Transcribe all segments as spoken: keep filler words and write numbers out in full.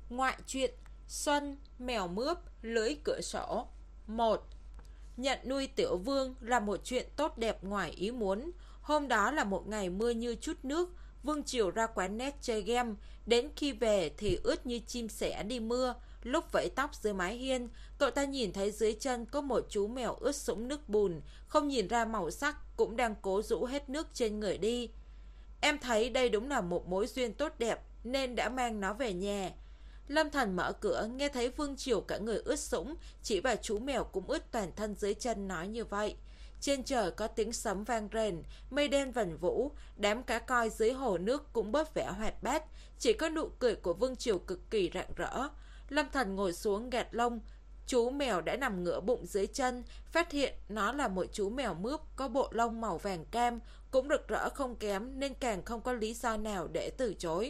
Ngoại truyện Xuân, mèo mướp, lưới cửa sổ. Một. Nhận nuôi Tiểu Vương là một chuyện tốt đẹp ngoài ý muốn. Hôm đó là một ngày mưa như chút nước. Vương Triều ra quán net chơi game. Đến khi về thì ướt như chim sẻ đi mưa. Lúc vẫy tóc dưới mái hiên, cậu ta nhìn thấy dưới chân có một chú mèo ướt sũng nước bùn. Không nhìn ra màu sắc, cũng đang cố rũ hết nước trên người đi. Em thấy đây đúng là một mối duyên tốt đẹp, nên đã mang nó về nhà. Lâm Thần mở cửa, nghe thấy Vương Triều cả người ướt sũng, chỉ vào chú mèo cũng ướt toàn thân dưới chân nói như vậy. Trên trời có tiếng sấm vang rền, mây đen vần vũ, đám cá coi dưới hồ nước cũng bớt vẻ hoạt bát, chỉ có nụ cười của Vương Triều cực kỳ rạng rỡ. Lâm Thần ngồi xuống gạt lông, chú mèo đã nằm ngửa bụng dưới chân, phát hiện nó là một chú mèo mướp có bộ lông màu vàng cam, cũng rực rỡ không kém nên càng không có lý do nào để từ chối.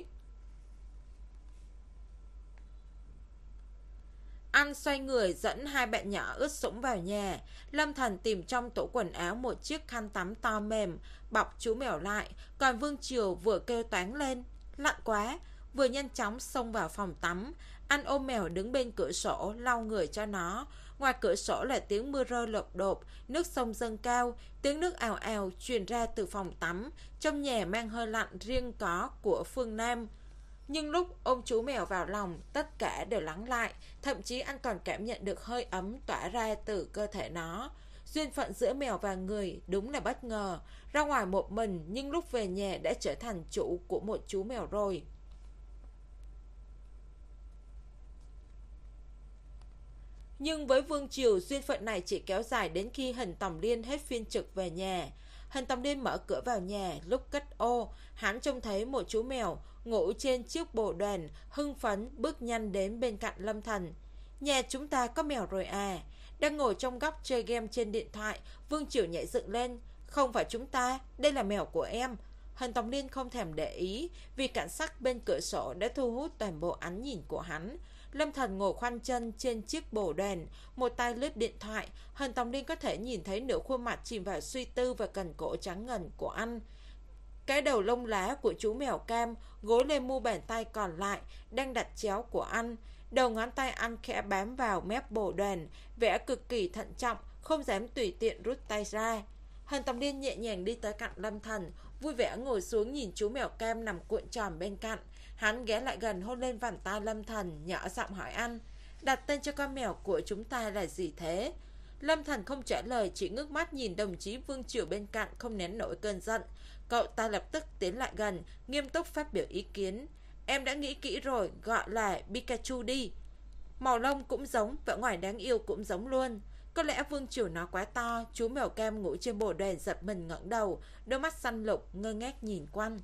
Anh xoay người dẫn hai bạn nhỏ ướt sũng vào nhà. Lâm Thần tìm trong tủ quần áo một chiếc khăn tắm to mềm, bọc chú mèo lại. Còn Vương Triều vừa kêu toáng lên, lạnh quá, vừa nhanh chóng xông vào phòng tắm. Anh ôm mèo đứng bên cửa sổ, lau người cho nó. Ngoài cửa sổ là tiếng mưa rơi lộp đột, nước sông dâng cao, tiếng nước ào ào truyền ra từ phòng tắm. Trong nhà mang hơi lạnh riêng có của phương Nam. Nhưng lúc ôm chú mèo vào lòng, tất cả đều lắng lại, thậm chí anh còn cảm nhận được hơi ấm tỏa ra từ cơ thể nó. Duyên phận giữa mèo và người đúng là bất ngờ, ra ngoài một mình nhưng lúc về nhà đã trở thành chủ của một chú mèo rồi. Nhưng với Vương Triều, duyên phận này chỉ kéo dài đến khi Hình Tòng Liên hết phiên trực về nhà. Hình Tòng Liên mở cửa vào nhà, lúc cất ô, hắn trông thấy một chú mèo ngủ trên chiếc bồ đoàn, hưng phấn bước nhanh đến bên cạnh Lâm Thần. Nhà chúng ta có mèo rồi à? Đang ngồi trong góc chơi game trên điện thoại, Vương Triều nhảy dựng lên. Không phải chúng ta, đây là mèo của em. Hình Tòng Liên không thèm để ý, vì cảnh sắc bên cửa sổ đã thu hút toàn bộ ánh nhìn của hắn. Lâm Thần ngồi khoanh chân trên chiếc bồ đoàn, một tay lướt điện thoại. Hình Tòng Liên có thể nhìn thấy nửa khuôn mặt chìm vào suy tư và cần cổ trắng ngần của anh. Cái đầu lông lá của chú mèo cam gối lên mu bàn tay còn lại đang đặt chéo của anh. Đầu ngón tay anh khẽ bám vào mép bồ đoàn, vẻ cực kỳ thận trọng, không dám tùy tiện rút tay ra. Hình Tòng Liên nhẹ nhàng đi tới cạnh Lâm Thần, vui vẻ ngồi xuống nhìn chú mèo cam nằm cuộn tròn bên cạnh. Hắn ghé lại gần hôn lên vành tai Lâm Thần, nhỏ giọng hỏi anh: đặt tên cho con mèo của chúng ta là gì thế? Lâm Thần không trả lời, chỉ ngước mắt nhìn đồng chí Vương Triều bên cạnh, không nén nổi cơn giận. Cậu ta lập tức tiến lại gần, nghiêm túc phát biểu ý kiến. Em đã nghĩ kỹ rồi, gọi là Pikachu đi. Màu lông cũng giống, vẻ ngoài đáng yêu cũng giống luôn. Có lẽ Vương Triều nó quá to. Chú mèo cam ngủ trên bồ đoàn giật mình ngẩng đầu, đôi mắt xanh lục ngơ ngác nhìn quanh.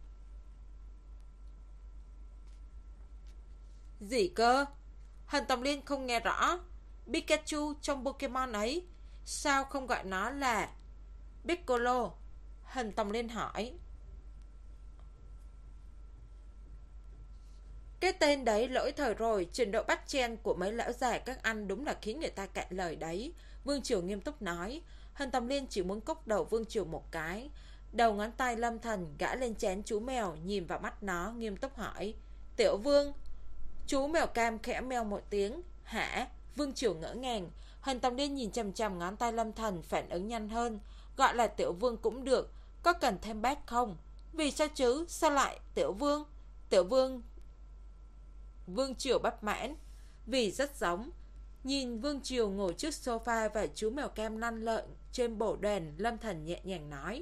Gì cơ? Hình Tòng Liên không nghe rõ. Pikachu trong Pokemon ấy, sao không gọi nó là Piccolo? Hình Tòng Liên hỏi. Cái tên đấy lỗi thời rồi, trình độ bắt chen của mấy lão già các anh đúng là khiến người ta cạn lời đấy. Vương Triều nghiêm túc nói. Hình Tòng Liên chỉ muốn cốc đầu Vương Triều một cái. Đầu ngón tay Lâm Thần gã lên trán chú mèo, nhìn vào mắt nó, nghiêm túc hỏi: Tiểu Vương? Chú mèo cam khẽ meo một tiếng. Hả? Vương Triều ngỡ ngàng. Hình Tòng Liên nhìn chằm chằm ngón tay Lâm Thần, phản ứng nhanh hơn. Gọi là Tiểu Vương cũng được, có cần thêm bác không? Vì sao chứ? Sao lại Tiểu Vương? Tiểu Vương... Vương Triều bắp mãn. Vì rất giống. Nhìn Vương Triều ngồi trước sofa và chú mèo cam lăn lợn trên bồ đoàn, Lâm Thần nhẹ nhàng nói.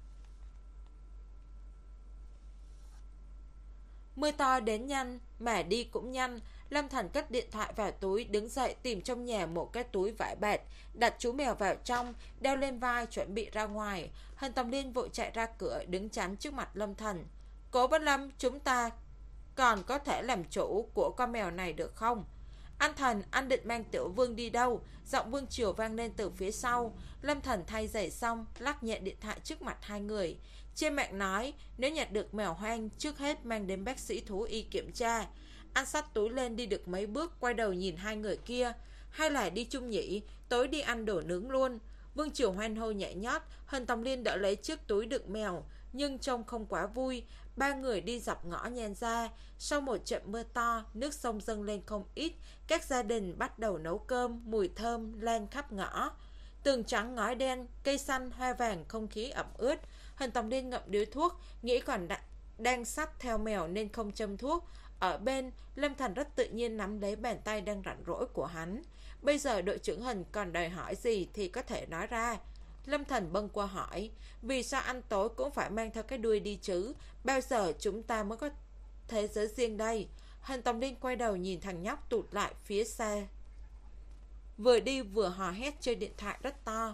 Mưa to đến nhanh, mà đi cũng nhanh. Lâm Thần cất điện thoại vào túi, đứng dậy tìm trong nhà một cái túi vải bạt, đặt chú mèo vào trong, đeo lên vai chuẩn bị ra ngoài. Hình Tòng Liên vội chạy ra cửa, đứng chắn trước mặt Lâm Thần. Cố Bất Lâm, chúng ta còn có thể làm chủ của con mèo này được không? Anh Thần, anh định mang Tiểu Vương đi đâu? Giọng Vương Triều vang lên từ phía sau. Lâm Thần thay giày xong, lắc nhẹ điện thoại trước mặt hai người. Trên mạng nói, nếu nhặt được mèo hoang, trước hết mang đến bác sĩ thú y kiểm tra. Anh xách túi lên đi được mấy bước, quay đầu nhìn hai người kia. Hay là đi chung nhỉ? Tối đi ăn đồ nướng luôn. Vương Triều hoan hô nhảy nhót. Hình Tòng Liên đỡ lấy chiếc túi đựng mèo, nhưng trông không quá vui. Ba người đi dọc ngõ nhen ra. Sau một trận mưa to, nước sông dâng lên không ít. Các gia đình bắt đầu nấu cơm, mùi thơm lan khắp ngõ. Tường trắng ngói đen, cây xanh, hoa vàng, không khí ẩm ướt. Hình Tòng Liên ngậm điếu thuốc, nghĩ còn đã, đang xách theo mèo nên không châm thuốc. Ở bên, Lâm Thành rất tự nhiên nắm lấy bàn tay đang rảnh rỗi của hắn. Bây giờ đội trưởng Hình còn đòi hỏi gì thì có thể nói ra. Lâm Thành bâng qua hỏi, vì sao ăn tối cũng phải mang theo cái đuôi đi chứ? Bao giờ chúng ta mới có thế giới riêng đây? Hình Tòng Liên quay đầu nhìn thằng nhóc tụt lại phía xa, vừa đi vừa hò hét chơi điện thoại rất to.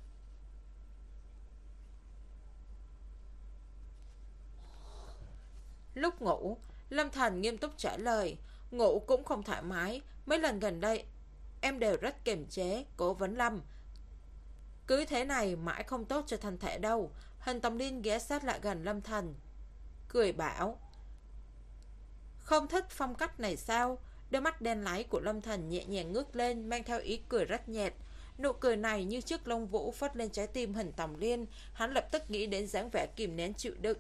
Lúc ngủ, Lâm Thành nghiêm túc trả lời, ngủ cũng không thoải mái. Mấy lần gần đây em đều rất kiềm chế. Cố vấn Lâm, cứ thế này mãi không tốt cho thân thể đâu. Hình Tòng Liên ghé sát lại gần Lâm Thành, cười bảo, không thích phong cách này sao? Đôi mắt đen láy của Lâm Thành nhẹ nhàng ngước lên, mang theo ý cười rất nhạt. Nụ cười này như chiếc lông vũ phất lên trái tim Hình Tòng Liên. Hắn lập tức nghĩ đến dáng vẻ kìm nén chịu đựng,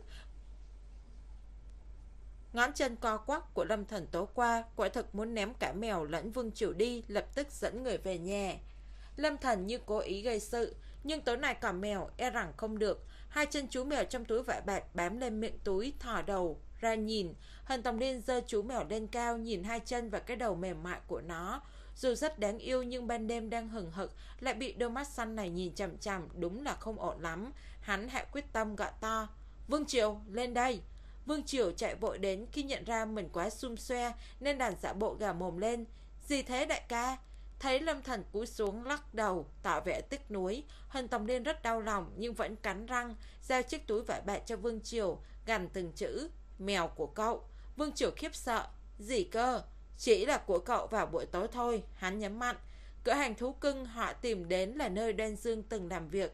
ngón chân co quắp của Lâm Thành tối qua. Quả thực muốn ném cả mèo lẫn Vương Triều đi, lập tức dẫn người về nhà. Lâm Thành như cố ý gây sự, nhưng tối nay còn mèo e rằng không được. Hai chân chú mèo trong túi vải bạt bám lên miệng túi, thò đầu ra nhìn. Hình Tòng Liên giơ chú mèo lên cao, nhìn hai chân và cái đầu mềm mại của nó. Dù rất đáng yêu nhưng ban đêm đang hừng hực, lại bị đôi mắt xanh này nhìn chằm chằm, đúng là không ổn lắm. Hắn hạ quyết tâm gọi to, Vương Triều, lên đây. Vương Triều chạy vội đến, khi nhận ra mình quá xum xoe nên đành giả bộ gà mồm lên. Gì thế đại ca? Thấy Lâm Thành cúi xuống lắc đầu tỏ vẻ tiếc nuối, Hình Tòng Liên rất đau lòng nhưng vẫn cắn răng giao chiếc túi vải bạt cho Vương Triều, gằn từng chữ, mèo của cậu. Vương Triều khiếp sợ, gì cơ? Chỉ là của cậu vào buổi tối thôi. Hắn nhấn mạnh, cửa hàng thú cưng họ tìm đến là nơi Đoan Dương từng làm việc.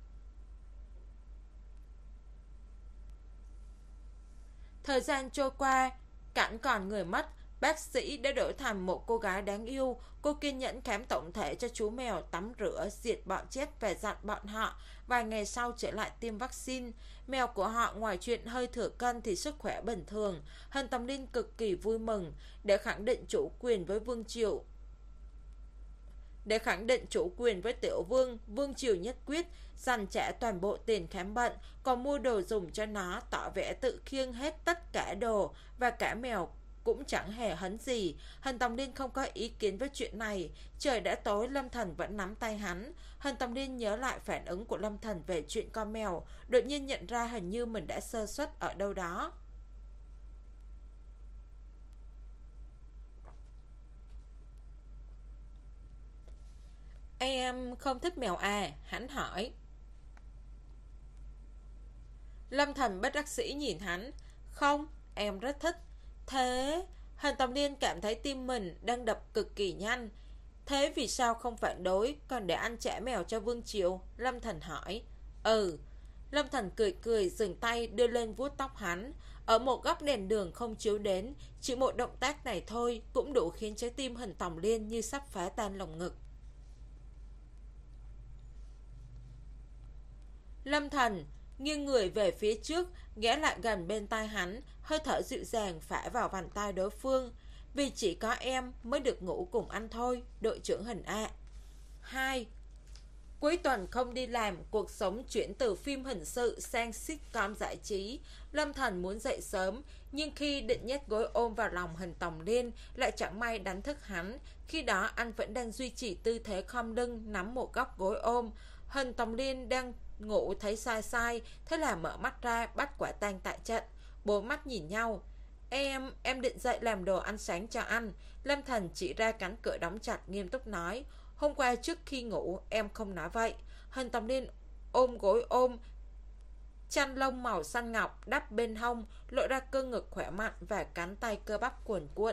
Thời gian trôi qua, cảnh còn người mất. Bác sĩ đã đổi thành một cô gái đáng yêu. Cô kiên nhẫn khám tổng thể cho chú mèo, tắm rửa, diệt bọ chết và dặn bọn họ vài ngày sau trở lại tiêm vaccine. Mèo của họ ngoài chuyện hơi thừa cân thì sức khỏe bình thường. Hình Tòng Liên cực kỳ vui mừng. Để khẳng định chủ quyền với Vương Triều Để khẳng định chủ quyền với Tiểu Vương, Vương Triều nhất quyết dành trả toàn bộ tiền khám bệnh, còn mua đồ dùng cho nó, tỏ vẻ tự khiêng hết tất cả đồ, và cả mèo cũng chẳng hề hấn gì. Hình Tòng Liên không có ý kiến với chuyện này. Trời đã tối, Lâm Thành vẫn nắm tay hắn. Hình Tòng Liên nhớ lại phản ứng của Lâm Thành về chuyện con mèo, đột nhiên nhận ra hình như mình đã sơ suất ở đâu đó. Em không thích mèo à? Hắn hỏi. Lâm Thành bất đắc dĩ nhìn hắn. Không, em rất thích. Thế... Hình Tòng Liên cảm thấy tim mình đang đập cực kỳ nhanh. Thế vì sao không phản đối, còn để ăn trả mèo cho Vương Triều? Lâm Thành hỏi. Ừ. Lâm Thành cười cười, dừng tay đưa lên vuốt tóc hắn. Ở một góc đèn đường không chiếu đến, chỉ một động tác này thôi cũng đủ khiến trái tim Hình Tòng Liên như sắp phá tan lồng ngực. Lâm Thành nghiêng người về phía trước, ghé lại gần bên tai hắn, hơi thở dịu dàng phả vào vành tai đối phương. Vì chỉ có em mới được ngủ cùng anh thôi, đội trưởng Hình ạ. Hai. Cuối tuần không đi làm, cuộc sống chuyển từ phim hình sự sang sitcom giải trí. Lâm Thành muốn dậy sớm, nhưng khi định nhét gối ôm vào lòng Hình Tòng Liên, lại chẳng may đánh thức hắn. Khi đó anh vẫn đang duy trì tư thế khom lưng, nắm một góc gối ôm. Hình Tòng Liên đang ngủ thấy sai sai, thế là mở mắt ra, bắt quả tang tại trận. Bốn mắt nhìn nhau. Em, em định dậy làm đồ ăn sáng cho anh. Lâm Thành chỉ ra cánh cửa đóng chặt, nghiêm túc nói. Hôm qua trước khi ngủ em không nói vậy. Hình Tòng Liên ôm gối ôm, chăn lông màu xanh ngọc đắp bên hông, lộ ra cơ ngực khỏe mạnh và cánh tay cơ bắp cuồn cuộn.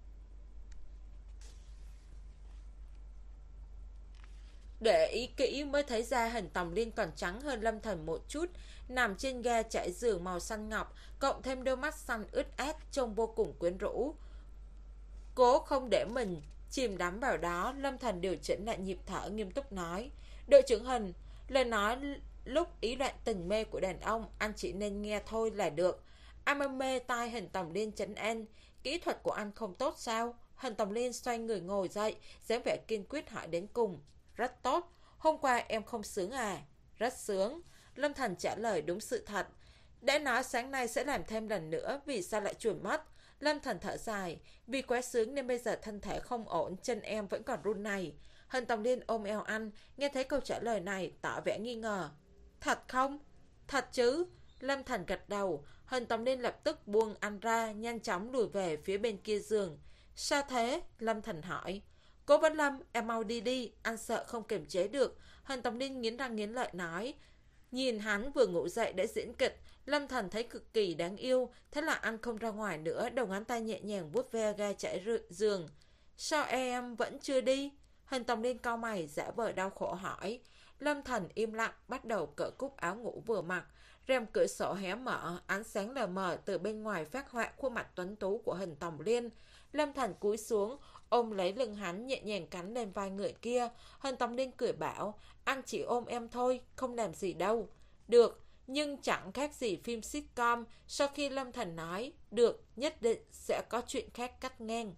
Để ý kỹ mới thấy ra Hình Tòng Liên còn trắng hơn Lâm Thành một chút. Nằm trên ga trải giường màu xanh ngọc, cộng thêm đôi mắt xanh ướt át, trông vô cùng quyến rũ. Cố không để mình chìm đắm vào đó, Lâm Thành điều chỉnh lại nhịp thở, nghiêm túc nói. Đội trưởng Hình, lời nói lúc ý loạn tình mê của đàn ông anh chỉ nên nghe thôi là được. Anh mới mê tai Hình Tòng Liên trấn an. Kỹ thuật của anh không tốt sao? Hình Tòng Liên xoay người ngồi dậy, dáng vẻ kiên quyết hỏi đến cùng. Rất tốt. Hôm qua em không sướng à? Rất sướng. Lâm Thành trả lời đúng sự thật. Đã nói sáng nay sẽ làm thêm lần nữa, vì sao lại chuồn mất? Lâm Thành thở dài. Vì quá sướng nên bây giờ thân thể không ổn, chân em vẫn còn run này. Hình Tòng Liên ôm eo anh, nghe thấy câu trả lời này tỏ vẻ nghi ngờ. Thật không? Thật chứ? Lâm Thành gật đầu. Hình Tòng Liên lập tức buông anh ra, nhanh chóng lùi về phía bên kia giường. Sao thế? Lâm Thành hỏi. Cố Vấn Lâm, em mau đi đi, anh sợ không kiềm chế được. Hình Tòng Liên nghiến răng nghiến lợi nói. Nhìn hắn vừa ngủ dậy để diễn kịch, Lâm Thành thấy cực kỳ đáng yêu. Thế là anh không ra ngoài nữa, đầu ngón tay nhẹ nhàng vuốt ve ga trải giường. Sao em vẫn chưa đi? Hình Tòng Liên cau mày giả vờ đau khổ hỏi. Lâm Thành im lặng, bắt đầu cởi cúc áo ngủ vừa mặc. Rèm cửa sổ hé mở, ánh sáng lờ mờ từ bên ngoài phát họa khuôn mặt tuấn tú của Hình Tòng Liên. Lâm Thành cúi xuống, ôm lấy lưng hắn, nhẹ nhàng cắn lên vai người kia. Hình Tòng Liên cười bảo, anh chỉ ôm em thôi, không làm gì đâu. Được, nhưng chẳng khác gì phim sitcom. Sau khi Lâm Thành nói, được, nhất định sẽ có chuyện khác cắt ngang.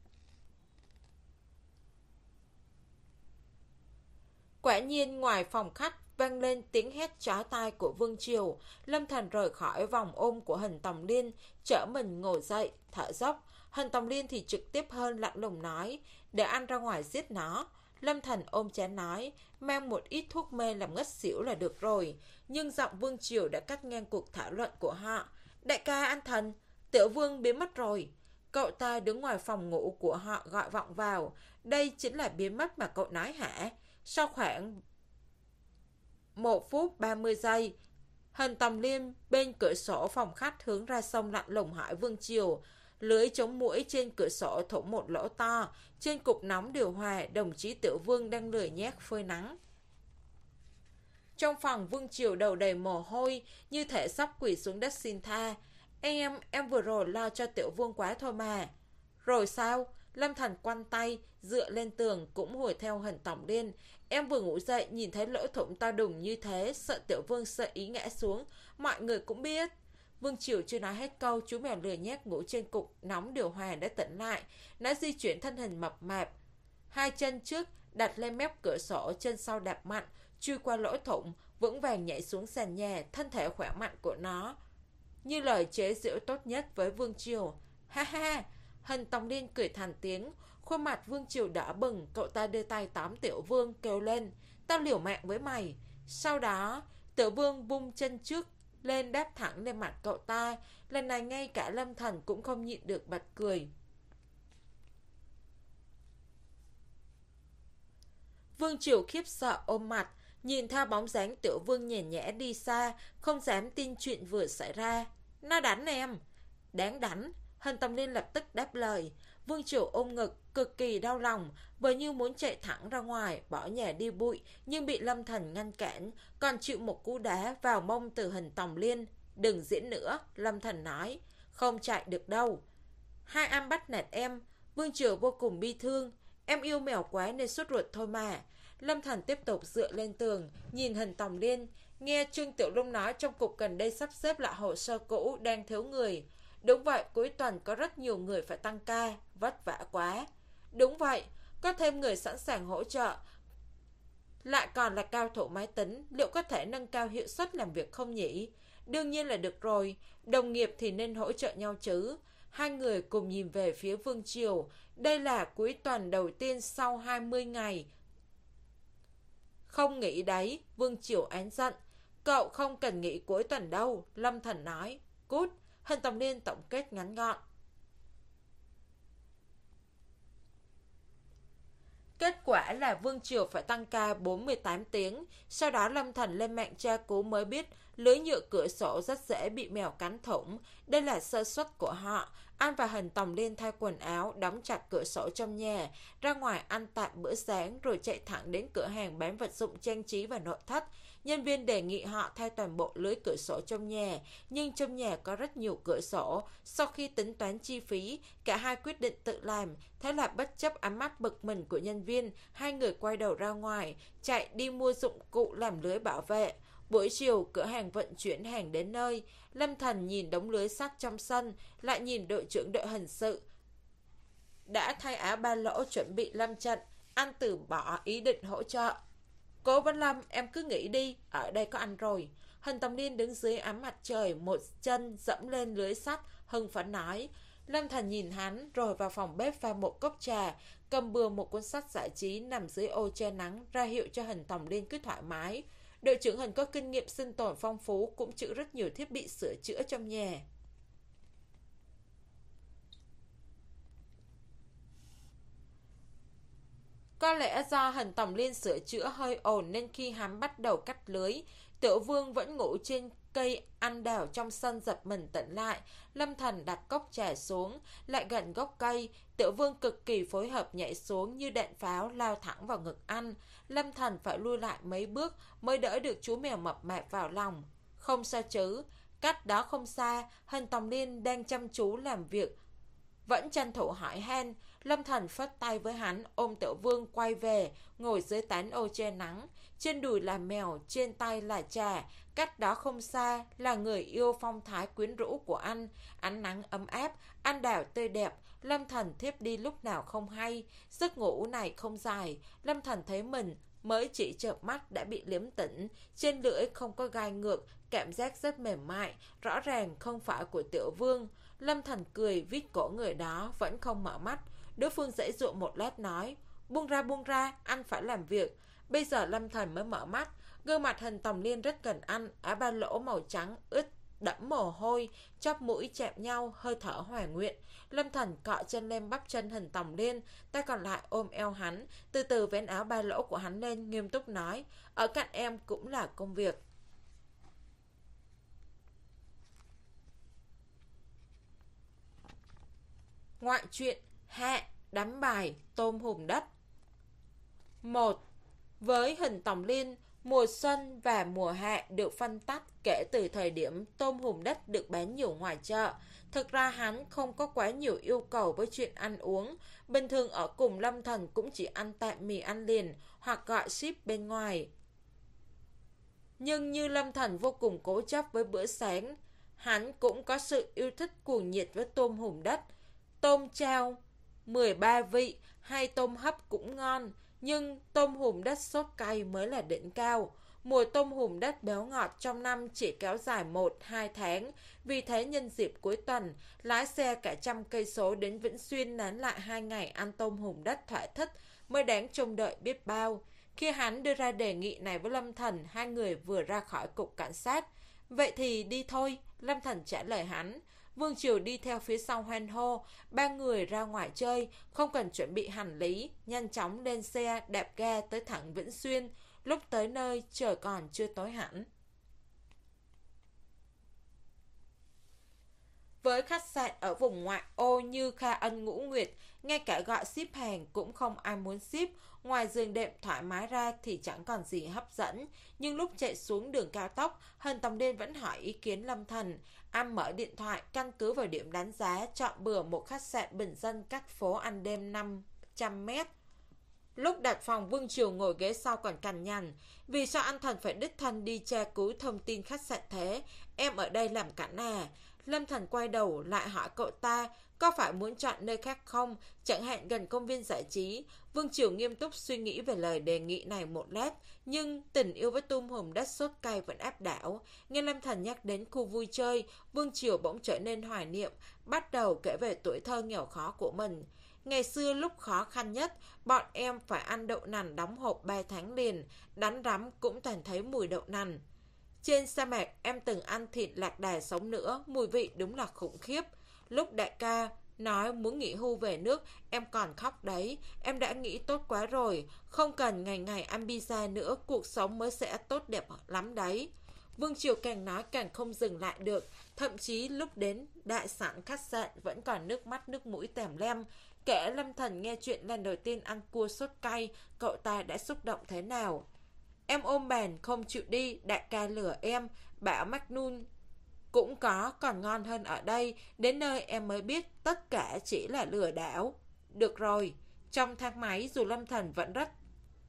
Quả nhiên ngoài phòng khách vang lên tiếng hét chói tai của Vương Triều. Lâm Thành rời khỏi vòng ôm của Hình Tòng Liên, trở mình ngồi dậy, thở dốc. Hình Tòng Liên thì trực tiếp hơn, lạnh lùng nói, để anh ra ngoài giết nó. Lâm Thành ôm chén nói, mang một ít thuốc mê làm ngất xỉu là được rồi. Nhưng giọng Vương Triều đã cắt ngang cuộc thảo luận của họ. Đại ca anh Thần, Tiểu Vương biến mất rồi. Cậu ta đứng ngoài phòng ngủ của họ gọi vọng vào. Đây chính là biến mất mà cậu nói hả? Sau khoảng một phút ba mươi giây, Hình Tòng Liên bên cửa sổ phòng khách hướng ra sông lạnh lùng hỏi Vương Triều. Lưới chống muỗi trên cửa sổ thủng một lỗ to. Trên cục nóng điều hòa, đồng chí Tiểu Vương đang lười nhác phơi nắng. Trong phòng, Vương Triều đầu đầy mồ hôi, như thể sắp quỳ xuống đất xin tha. Em, em vừa rồi lo cho Tiểu Vương quá thôi mà. Rồi sao? Lâm Thành quăn tay, dựa lên tường cũng hùa theo Hình Tòng Liên. Em vừa ngủ dậy nhìn thấy lỗ thủng to đùng như thế, sợ Tiểu Vương sợ ý ngã xuống. Mọi người cũng biết. Vương Triều chưa nói hết câu, chú mèo lười nhác ngủ trên cục nóng điều hòa đã tỉnh lại. Nó di chuyển thân hình mập mạp, hai chân trước đặt lên mép cửa sổ, chân sau đạp mạnh, chui qua lỗ thủng, vững vàng nhảy xuống sàn nhà. Thân thể khỏe mạnh của nó như lời chế giễu tốt nhất với Vương Triều. Ha ha! Hình Tòng Liên cười thành tiếng. Khuôn mặt Vương Triều đỏ bừng. Cậu ta đưa tay tóm Tiểu Vương, kêu lên, tao liều mạng với mày. Sau đó Tiểu Vương vung chân trước lên đáp thẳng lên mặt cậu ta. Lần này ngay cả Lâm Thành cũng không nhịn được bật cười. Vương Triều khiếp sợ ôm mặt, nhìn theo bóng dáng Tiểu Vương nhẹ nhẽ đi xa, không dám tin chuyện vừa xảy ra. Nó đánh em. Đáng đánh. Hình Tòng Liên lập tức đáp lời. Vương Triều ôm ngực, cực kỳ đau lòng, bởi như muốn chạy thẳng ra ngoài, bỏ nhà đi bụi, nhưng bị Lâm Thành ngăn cản, còn chịu một cú đá vào mông từ Hình Tòng Liên. Đừng diễn nữa, Lâm Thành nói. Không chạy được đâu. Hai anh bắt nạt em. Vương Triều vô cùng bi thương. Em yêu mèo quá nên sốt ruột thôi mà. Lâm Thành tiếp tục dựa lên tường, nhìn Hình Tòng Liên. Nghe Trương Tiểu Lung nói trong cục gần đây sắp xếp lại hồ sơ cũ, đang thiếu người. Đúng vậy, cuối tuần có rất nhiều người phải tăng ca, vất vả quá. Đúng vậy, có thêm người sẵn sàng hỗ trợ, lại còn là cao thủ máy tính, liệu có thể nâng cao hiệu suất làm việc không nhỉ? Đương nhiên là được rồi, đồng nghiệp thì nên hỗ trợ nhau chứ. Hai người cùng nhìn về phía Vương Triều. Đây là cuối tuần đầu tiên sau hai mươi ngày. Không nghĩ đấy, Vương Triều án giận. Cậu không cần nghỉ cuối tuần đâu, Lâm Thành nói. Cút. Hình Tòng Liên tổng kết ngắn gọn. Kết quả là Vương Triều phải tăng ca bốn mươi tám tiếng. Sau đó Lâm Thành lên mạng tra cứu mới biết lưới nhựa cửa sổ rất dễ bị mèo cắn thủng. Đây là sơ suất của họ. Anh và Hình Tòng Liên thay quần áo, đóng chặt cửa sổ trong nhà, ra ngoài ăn tạm bữa sáng rồi chạy thẳng đến cửa hàng bán vật dụng trang trí và nội thất. Nhân viên đề nghị họ thay toàn bộ lưới cửa sổ trong nhà, nhưng trong nhà có rất nhiều cửa sổ. Sau khi tính toán chi phí, cả hai quyết định tự làm. Thế là bất chấp ánh mắt bực mình của nhân viên, hai người quay đầu ra ngoài, chạy đi mua dụng cụ làm lưới bảo vệ. Buổi chiều, cửa hàng vận chuyển hàng đến nơi. Lâm Thần nhìn đống lưới sắt trong sân, lại nhìn đội trưởng đội hình sự đã thay áo ba lỗ chuẩn bị lâm trận. Anh từ bỏ ý định hỗ trợ. Cố Vấn Lâm, em cứ nghĩ đi, ở đây có anh rồi. Hình Tòng Niên đứng dưới ánh mặt trời, một chân dẫm lên lưới sắt, hưng phấn nói. Lâm Thần nhìn hắn, rồi vào phòng bếp pha một cốc trà, cầm bừa một cuốn sách giải trí nằm dưới ô che nắng, ra hiệu cho Hình Tòng Niên cứ thoải mái. Đội trưởng Hình có kinh nghiệm sinh tồn phong phú, cũng chữ rất nhiều thiết bị sửa chữa trong nhà. Có lẽ do Hình Tòng Liên sửa chữa hơi ồn nên khi hắn bắt đầu cắt lưới, Tiểu Vương vẫn ngủ trên cây ăn đào trong sân giật mình tỉnh lại. Lâm Thần đặt cốc trà xuống, lại gần gốc cây. Tiểu Vương cực kỳ phối hợp nhảy xuống như đạn pháo lao thẳng vào ngực anh. Lâm Thần phải lui lại mấy bước mới đỡ được chú mèo mập mạp vào lòng. Không sao chứ, cách đó không xa, Hình Tòng Liên đang chăm chú làm việc, vẫn tranh thủ hỏi han. Lâm Thần phất tay với hắn, ôm Tiểu Vương quay về, ngồi dưới tán ô che nắng. Trên đùi là mèo, trên tay là trà. Cách đó không xa là người yêu phong thái quyến rũ của anh. Ánh nắng ấm áp, anh đào tươi đẹp. Lâm Thần thiếp đi lúc nào không hay. Giấc ngủ này không dài. Lâm Thần thấy mình mới chỉ chợp mắt đã bị liếm tỉnh. Trên lưỡi không có gai ngược, cảm giác rất mềm mại, rõ ràng không phải của Tiểu Vương. Lâm Thần cười vít cổ người đó, vẫn không mở mắt. Đối phương giãy giụa một lát nói, buông ra buông ra, anh phải làm việc. Bây giờ Lâm Thần mới mở mắt. Gương mặt Hình Tòng Liên rất gần anh, áo ba lỗ màu trắng ướt đẫm mồ hôi, chóp mũi chạm nhau, hơi thở hòa nguyện. Lâm Thần cọ chân lên bắp chân Hình Tòng Liên, tay còn lại ôm eo hắn, từ từ vén áo ba lỗ của hắn lên, nghiêm túc nói, ở cạnh em cũng là công việc. Ngoại truyện Hạ đánh bài tôm hùm đất. Một. Với Hình Tòng Liên, mùa xuân và mùa hạ được phân tách kể từ thời điểm tôm hùm đất được bán nhiều ngoài chợ. Thực ra hắn không có quá nhiều yêu cầu với chuyện ăn uống. Bình thường ở cùng Lâm Thần cũng chỉ ăn tạm mì ăn liền hoặc gọi ship bên ngoài. Nhưng như Lâm Thần vô cùng cố chấp với bữa sáng, hắn cũng có sự yêu thích cuồng nhiệt với tôm hùm đất. Tôm trao mười ba vị hay tôm hấp cũng ngon, nhưng tôm hùm đất sốt cay mới là đỉnh cao. Mùa tôm hùm đất béo ngọt trong năm chỉ kéo dài một hai tháng. Vì thế nhân dịp cuối tuần, lái xe cả trăm cây số đến Vĩnh Xuyên nán lại hai ngày ăn tôm hùm đất thỏa thích mới đáng trông đợi biết bao. Khi hắn đưa ra đề nghị này với Lâm Thần, hai người vừa ra khỏi cục cảnh sát. Vậy thì đi thôi, Lâm Thần trả lời hắn. Vương Triều đi theo phía sau hoan hô. Ba người ra ngoài chơi, không cần chuẩn bị hành lý, nhanh chóng lên xe đạp ga tới thẳng Vĩnh Xuyên. Lúc tới nơi trời còn chưa tối hẳn. Với khách sạn ở vùng ngoại ô như Kha Ân Ngũ Nguyệt, ngay cả gọi ship hàng cũng không ai muốn ship. Ngoài giường đệm thoải mái ra thì chẳng còn gì hấp dẫn. Nhưng lúc chạy xuống đường cao tốc, Hình Tòng Liên vẫn hỏi ý kiến Lâm Thần. Anh mở điện thoại, căn cứ vào điểm đánh giá, chọn bừa một khách sạn bình dân cách phố ăn đêm năm trăm mét. Lúc đặt phòng, Vương Triều ngồi ghế sau còn cằn nhằn. Vì sao anh Thần phải đích thân đi tra cứu thông tin khách sạn thế? Em ở đây làm cảnh à? Lâm Thần quay đầu lại hỏi cậu ta, có phải muốn chọn nơi khác không? Chẳng hạn gần công viên giải trí. Vương Triều nghiêm túc suy nghĩ về lời đề nghị này một lát, nhưng tình yêu với tôm hùm đất sốt cay vẫn áp đảo. Nghe Lâm Thần nhắc đến khu vui chơi, Vương Triều bỗng trở nên hoài niệm, bắt đầu kể về tuổi thơ nghèo khó của mình. Ngày xưa lúc khó khăn nhất, bọn em phải ăn đậu nành đóng hộp ba tháng liền, đánh rắm cũng toàn thấy mùi đậu nành. Trên sa mạc em từng ăn thịt lạc đà sống nữa, mùi vị đúng là khủng khiếp. Lúc đại ca nói muốn nghỉ hưu về nước, em còn khóc đấy. Em đã nghĩ tốt quá rồi, không cần ngày ngày ăn pizza nữa, cuộc sống mới sẽ tốt đẹp lắm đấy. Vương Triều càng nói càng không dừng lại được, thậm chí lúc đến đại sảnh khách sạn vẫn còn nước mắt nước mũi tèm lem. Kể Lâm Thần nghe chuyện lần đầu tiên ăn cua sốt cay, cậu ta đã xúc động thế nào. Em ôm bàn không chịu đi, đại ca lừa em, bảo Magnum cũng có, còn ngon hơn ở đây. Đến nơi em mới biết tất cả chỉ là lừa đảo. Được rồi, trong thang máy dù Lâm Thần vẫn rất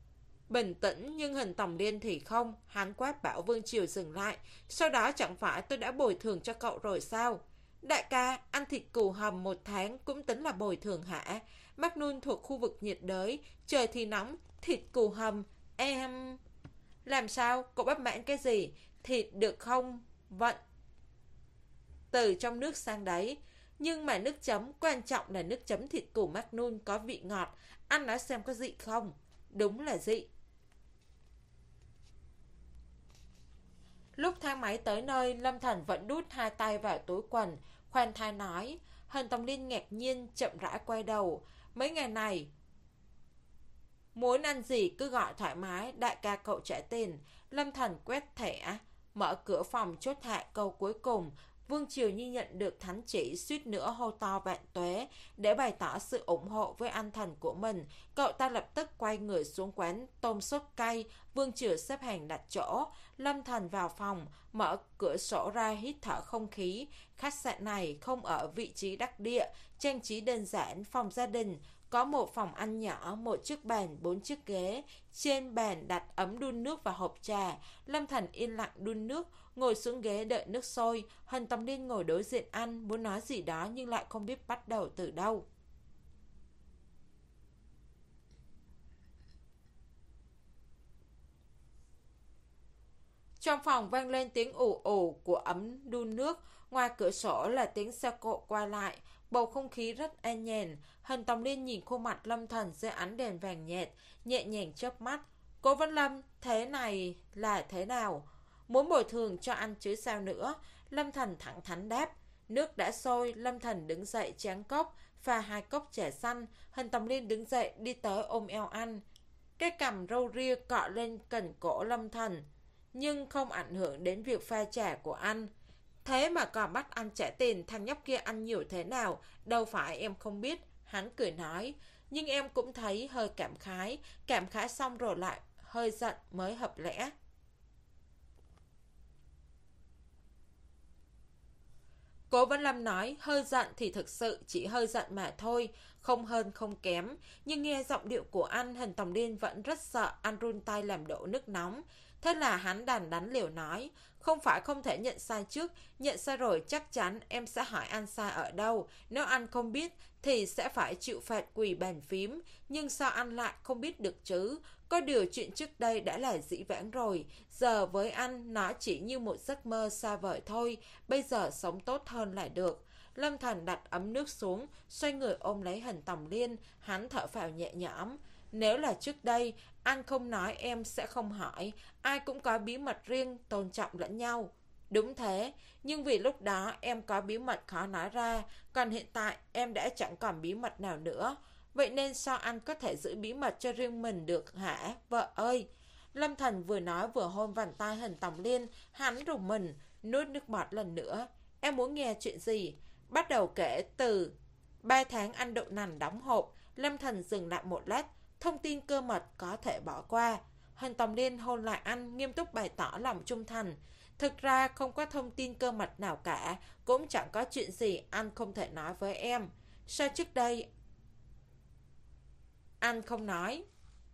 Bình tĩnh nhưng Hình Tòng Liên thì không. Hắn quát bảo Vương Triều dừng lại. Sau đó chẳng phải tôi đã bồi thường cho cậu rồi sao? Đại ca, ăn thịt cừu hầm một tháng cũng tính là bồi thường hả? Magnum thuộc khu vực nhiệt đới, trời thì nóng, thịt cừu hầm, em... Làm sao? Cậu bất mãn cái gì? Thịt được không? Vận từ trong nước sang đấy. Nhưng mà nước chấm, quan trọng là nước chấm thịt cừu Magnum có vị ngọt. Ăn nói xem có dị không? Đúng là dị. Lúc thang máy tới nơi, Lâm Thần vẫn đút hai tay vào túi quần, khoan thai nói. Hình Tòng Liên ngạc nhiên, chậm rãi quay đầu. Mấy ngày này, muốn ăn gì cứ gọi thoải mái, đại ca cậu trả tiền. Lâm Thần quét thẻ, mở cửa phòng chốt hạ câu cuối cùng. Vương Triều Nhi nhận được thánh chỉ, suýt nữa hô to vạn tuế. Để bày tỏ sự ủng hộ với anh thần của mình, cậu ta lập tức quay người xuống quán tôm sốt cay. Vương Triều xếp hàng đặt chỗ. Lâm Thần vào phòng, mở cửa sổ ra hít thở không khí. Khách sạn này không ở vị trí đắc địa, trang trí đơn giản, phòng gia đình. Có một phòng ăn nhỏ, một chiếc bàn, bốn chiếc ghế. Trên bàn đặt ấm đun nước và hộp trà. Lâm Thần yên lặng đun nước, ngồi xuống ghế đợi nước sôi. Hình Tòng Liên ngồi đối diện ăn, muốn nói gì đó nhưng lại không biết bắt đầu từ đâu. Trong phòng vang lên tiếng ù ù của ấm đun nước, ngoài cửa sổ là tiếng xe cộ qua lại, bầu không khí rất an nhàn. Hình Tòng Liên nhìn khuôn mặt Lâm Thần dưới ánh đèn vàng nhạt, nhẹ nhàng chớp mắt. Cố Vân Lâm, thế này là thế nào? Muốn bồi thường cho anh chứ sao nữa? Lâm Thần thẳng thắn đáp. Nước đã sôi, Lâm Thần đứng dậy chén cốc, pha hai cốc trà xanh. Hình Tòng Liên đứng dậy đi tới ôm eo anh. Cái cằm râu ria cọ lên cẩn cổ Lâm Thần, nhưng không ảnh hưởng đến việc pha trà của anh. Thế mà còn bắt anh trả tiền, thằng nhóc kia ăn nhiều thế nào, đâu phải em không biết. Hắn cười nói, nhưng em cũng thấy hơi cảm khái. Cảm khái xong rồi lại hơi giận mới hợp lẽ. Cố Vân Lâm nói, hơi giận thì thực sự chỉ hơi giận mà thôi, không hơn không kém. Nhưng nghe giọng điệu của anh, Hình Tòng Liên vẫn rất sợ anh run tay làm đổ nước nóng. Thế là hắn đàn đắn liều nói, không phải không thể nhận sai trước, nhận sai rồi chắc chắn em sẽ hỏi anh sai ở đâu. Nếu anh không biết thì sẽ phải chịu phạt quỳ bàn phím, nhưng sao anh lại không biết được chứ? Có điều chuyện trước đây đã là dĩ vãng rồi, giờ với anh nó chỉ như một giấc mơ xa vời thôi, bây giờ sống tốt hơn là được. Lâm Thần đặt ấm nước xuống, xoay người ôm lấy Hình Tòng Liên, hắn thở phào nhẹ nhõm. Nếu là trước đây, anh không nói em sẽ không hỏi, ai cũng có bí mật riêng, tôn trọng lẫn nhau. Đúng thế, nhưng vì lúc đó em có bí mật khó nói ra, còn hiện tại em đã chẳng còn bí mật nào nữa. Vậy nên sao anh có thể giữ bí mật cho riêng mình được hả, vợ ơi? Lâm Thần vừa nói vừa hôn vành tay Hình Tòng Liên, hắn rùng mình, nuốt nước bọt lần nữa. Em muốn nghe chuyện gì? Bắt đầu kể từ ba tháng anh đậu nành đóng hộp. Lâm Thần dừng lại một lát, thông tin cơ mật có thể bỏ qua. Hình Tòng Liên hôn lại anh, nghiêm túc bày tỏ lòng trung thành. Thực ra không có thông tin cơ mật nào cả, cũng chẳng có chuyện gì anh không thể nói với em. Sao trước đây anh không nói?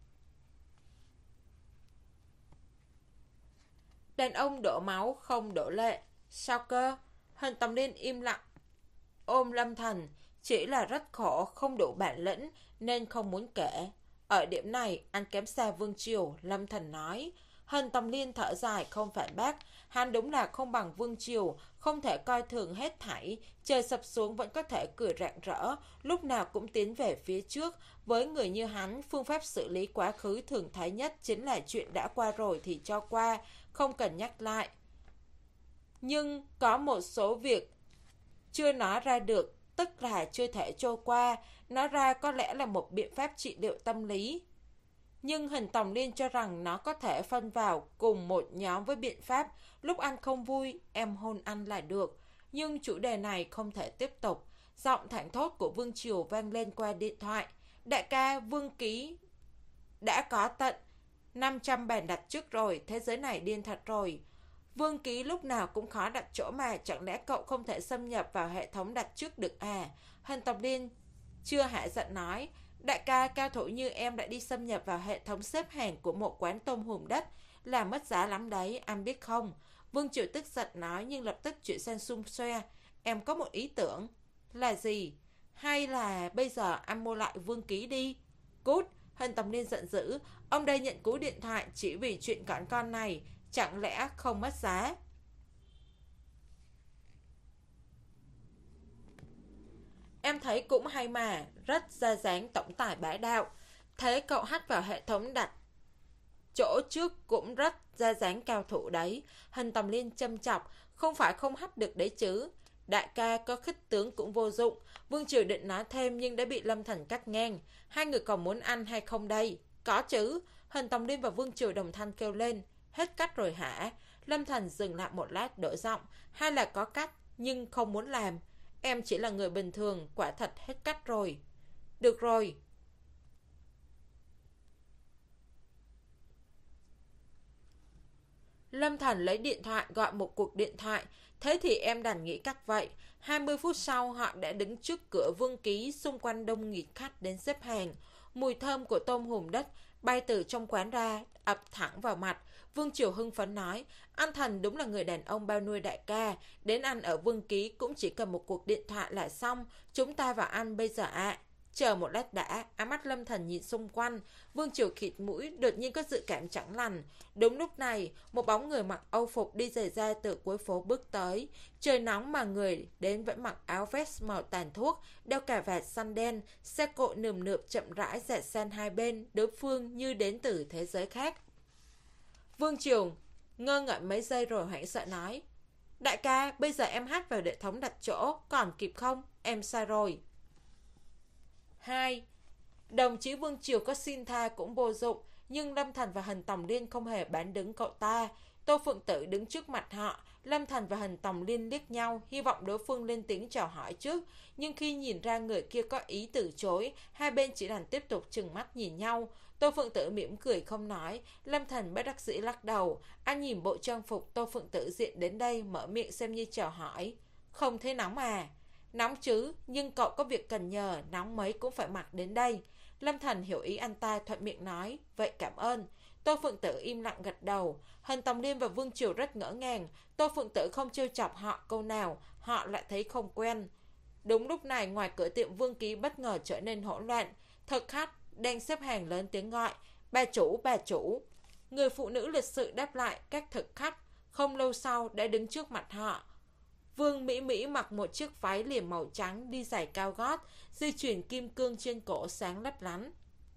Đàn ông đổ máu không đổ lệ. Sao cơ? Hình Tòng Liên im lặng ôm Lâm Thần, chỉ là rất khổ, không đủ bản lĩnh nên không muốn kể. Ở điểm này anh kém xa Vương Triều, Lâm Thần nói. Hình Tòng Liên thở dài không phản bác, hắn đúng là không bằng Vương Triều, không thể coi thường hết thảy, trời sập xuống vẫn có thể cười rạng rỡ, lúc nào cũng tiến về phía trước. Với người như hắn, phương pháp xử lý quá khứ thường thấy nhất chính là chuyện đã qua rồi thì cho qua, không cần nhắc lại. Nhưng có một số việc chưa nói ra được, tức là chưa thể trôi qua, nói ra có lẽ là một biện pháp trị liệu tâm lý. Nhưng Hình Tòng Liên cho rằng nó có thể phân vào cùng một nhóm với biện pháp lúc anh không vui, em hôn anh là được. Nhưng chủ đề này không thể tiếp tục. Giọng thảng thốt của Vương Triều vang lên qua điện thoại. Đại ca, Vương Ký đã có tận năm trăm bàn đặt trước rồi, thế giới này điên thật rồi. Vương Ký lúc nào cũng khó đặt chỗ mà, chẳng lẽ cậu không thể xâm nhập vào hệ thống đặt trước được à? Hình Tòng Liên chưa hạ giận nói, Đại ca, cao thủ như em đã đi xâm nhập vào hệ thống xếp hàng của một quán tôm hùm đất, là mất giá lắm đấy, anh biết không? Vương Triệu tức giận nói nhưng lập tức chuyển sang xung xoe. Em có một ý tưởng. Là gì? Hay là bây giờ anh mua lại Vương Ký đi? Cút! Hân Tầm Liên giận dữ. Ông đây nhận cú điện thoại chỉ vì chuyện cõn con này. Chẳng lẽ không mất giá? Em thấy cũng hay mà, rất ra dáng tổng tài bá đạo. Thế cậu hack vào hệ thống đặt chỗ trước cũng rất ra dáng cao thủ đấy. Hân Tầm Liên châm chọc. Không phải không hack được đấy chứ. Đại ca có khích tướng cũng vô dụng. Vương Triều định nói thêm nhưng đã bị Lâm Thành cắt ngang. Hai người còn muốn ăn hay không đây? Có chứ. Hân Tầm Liên và Vương Triều đồng thanh kêu lên. Hết cách rồi hả? Lâm Thành dừng lại một lát đổi giọng. Hay là có cách nhưng không muốn làm? Em chỉ là người bình thường, quả thật hết cách rồi. Được rồi. Lâm Thành lấy điện thoại gọi một cuộc điện thoại. Thế thì em đành nghĩ cách vậy. hai mươi phút sau họ đã đứng trước cửa Vương Ký, xung quanh đông nghịt khách đến xếp hàng. Mùi thơm của tôm hùm đất bay từ trong quán ra, ập thẳng vào mặt. Vương Triều hưng phấn nói, anh Thành đúng là người đàn ông bao nuôi đại ca. Đến ăn ở Vương Ký cũng chỉ cần một cuộc điện thoại là xong. Chúng ta vào ăn bây giờ ạ. À. Chờ một lát đã, ám mắt Lâm Thần nhìn xung quanh. Vương Triều khịt mũi, đột nhiên có dự cảm chẳng lành. Đúng lúc này, một bóng người mặc âu phục đi giày da từ cuối phố bước tới. Trời nóng mà người đến vẫn mặc áo vest màu tàn thuốc, đeo cà vạt xanh đen, xe cộ nườm nượp chậm rãi dạt sang hai bên, đối phương như đến từ thế giới khác. Vương Triều ngơ ngẩn mấy giây rồi hoảng sợ nói, đại ca, bây giờ em hack vào hệ thống đặt chỗ, còn kịp không? Em sai rồi. hai. Đồng chí Vương Triều có xin tha cũng vô dụng, nhưng Lâm Thành và Hân Tòng Liên không hề bán đứng cậu ta. Tô Phượng Tử đứng trước mặt họ, Lâm Thành và Hân Tòng Liên liếc nhau, hy vọng đối phương lên tiếng chào hỏi trước, nhưng khi nhìn ra người kia có ý từ chối, hai bên chỉ đành tiếp tục trừng mắt nhìn nhau. Tô Phượng Tử mỉm cười không nói, Lâm Thành bất đắc dĩ lắc đầu. Anh nhìn bộ trang phục Tô Phượng Tử diện đến đây, mở miệng xem như chào hỏi. Không thấy nóng à? Nóng chứ, nhưng cậu có việc cần nhờ, nóng mấy cũng phải mặc đến đây. Lâm Thành hiểu ý anh ta, thuận miệng nói, vậy cảm ơn. Tô Phượng Tử im lặng gật đầu. Hân Tòng Liên và Vương Triều rất ngỡ ngàng. Tô Phượng Tử không trêu chọc họ câu nào, họ lại thấy không quen. Đúng lúc này, ngoài cửa tiệm Vương Ký bất ngờ trở nên hỗn loạn. Thực khách đang xếp hàng lớn tiếng gọi, bà chủ, bà chủ. Người phụ nữ lịch sự đáp lại các thực khách, không lâu sau đã đứng trước mặt họ. Vương Mỹ Mỹ mặc một chiếc váy liền màu trắng, đi giày cao gót, dây chuyền kim cương trên cổ sáng lấp lánh.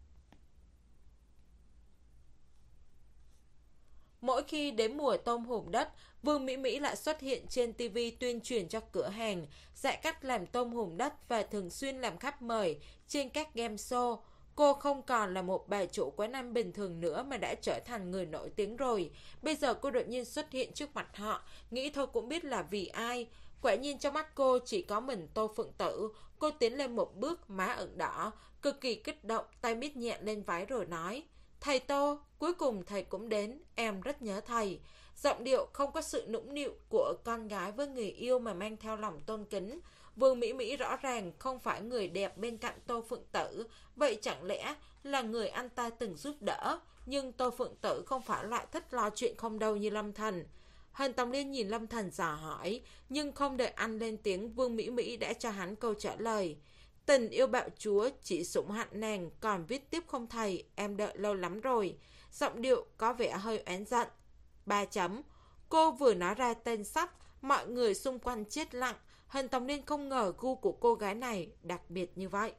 Mỗi khi đến mùa tôm hùm đất, Vương Mỹ Mỹ lại xuất hiện trên ti vi tuyên truyền cho cửa hàng, dạy cách làm tôm hùm đất và thường xuyên làm khách mời trên các game show. Cô không còn là một bà chủ quán ăn bình thường nữa mà đã trở thành người nổi tiếng rồi. Bây giờ cô đột nhiên xuất hiện trước mặt họ, nghĩ thôi cũng biết là vì ai. Quả nhiên trong mắt cô chỉ có mình Tô Phượng Tử. Cô tiến lên một bước, má ửng đỏ, cực kỳ kích động, tay mít nhẹ lên váy rồi nói, thầy Tô, cuối cùng thầy cũng đến, em rất nhớ thầy. Giọng điệu không có sự nũng nịu của con gái với người yêu mà mang theo lòng tôn kính. Vương Mỹ Mỹ rõ ràng không phải người đẹp bên cạnh Tô Phượng Tử, vậy chẳng lẽ là người anh ta từng giúp đỡ. Nhưng Tô Phượng Tử không phải loại thích lo chuyện không đâu như Lâm Thành. Hân Tòng Liên nhìn Lâm Thành dò hỏi, nhưng không đợi anh lên tiếng, Vương Mỹ Mỹ đã cho hắn câu trả lời. Tình yêu bạo chúa chỉ sủng hạnh nàng, còn viết tiếp không thầy, em đợi lâu lắm rồi. Giọng điệu có vẻ hơi oán giận. Ba chấm. Cô vừa nói ra tên sách, mọi người xung quanh chết lặng. Hân Tòng Liên không ngờ gu của cô gái này đặc biệt như vậy.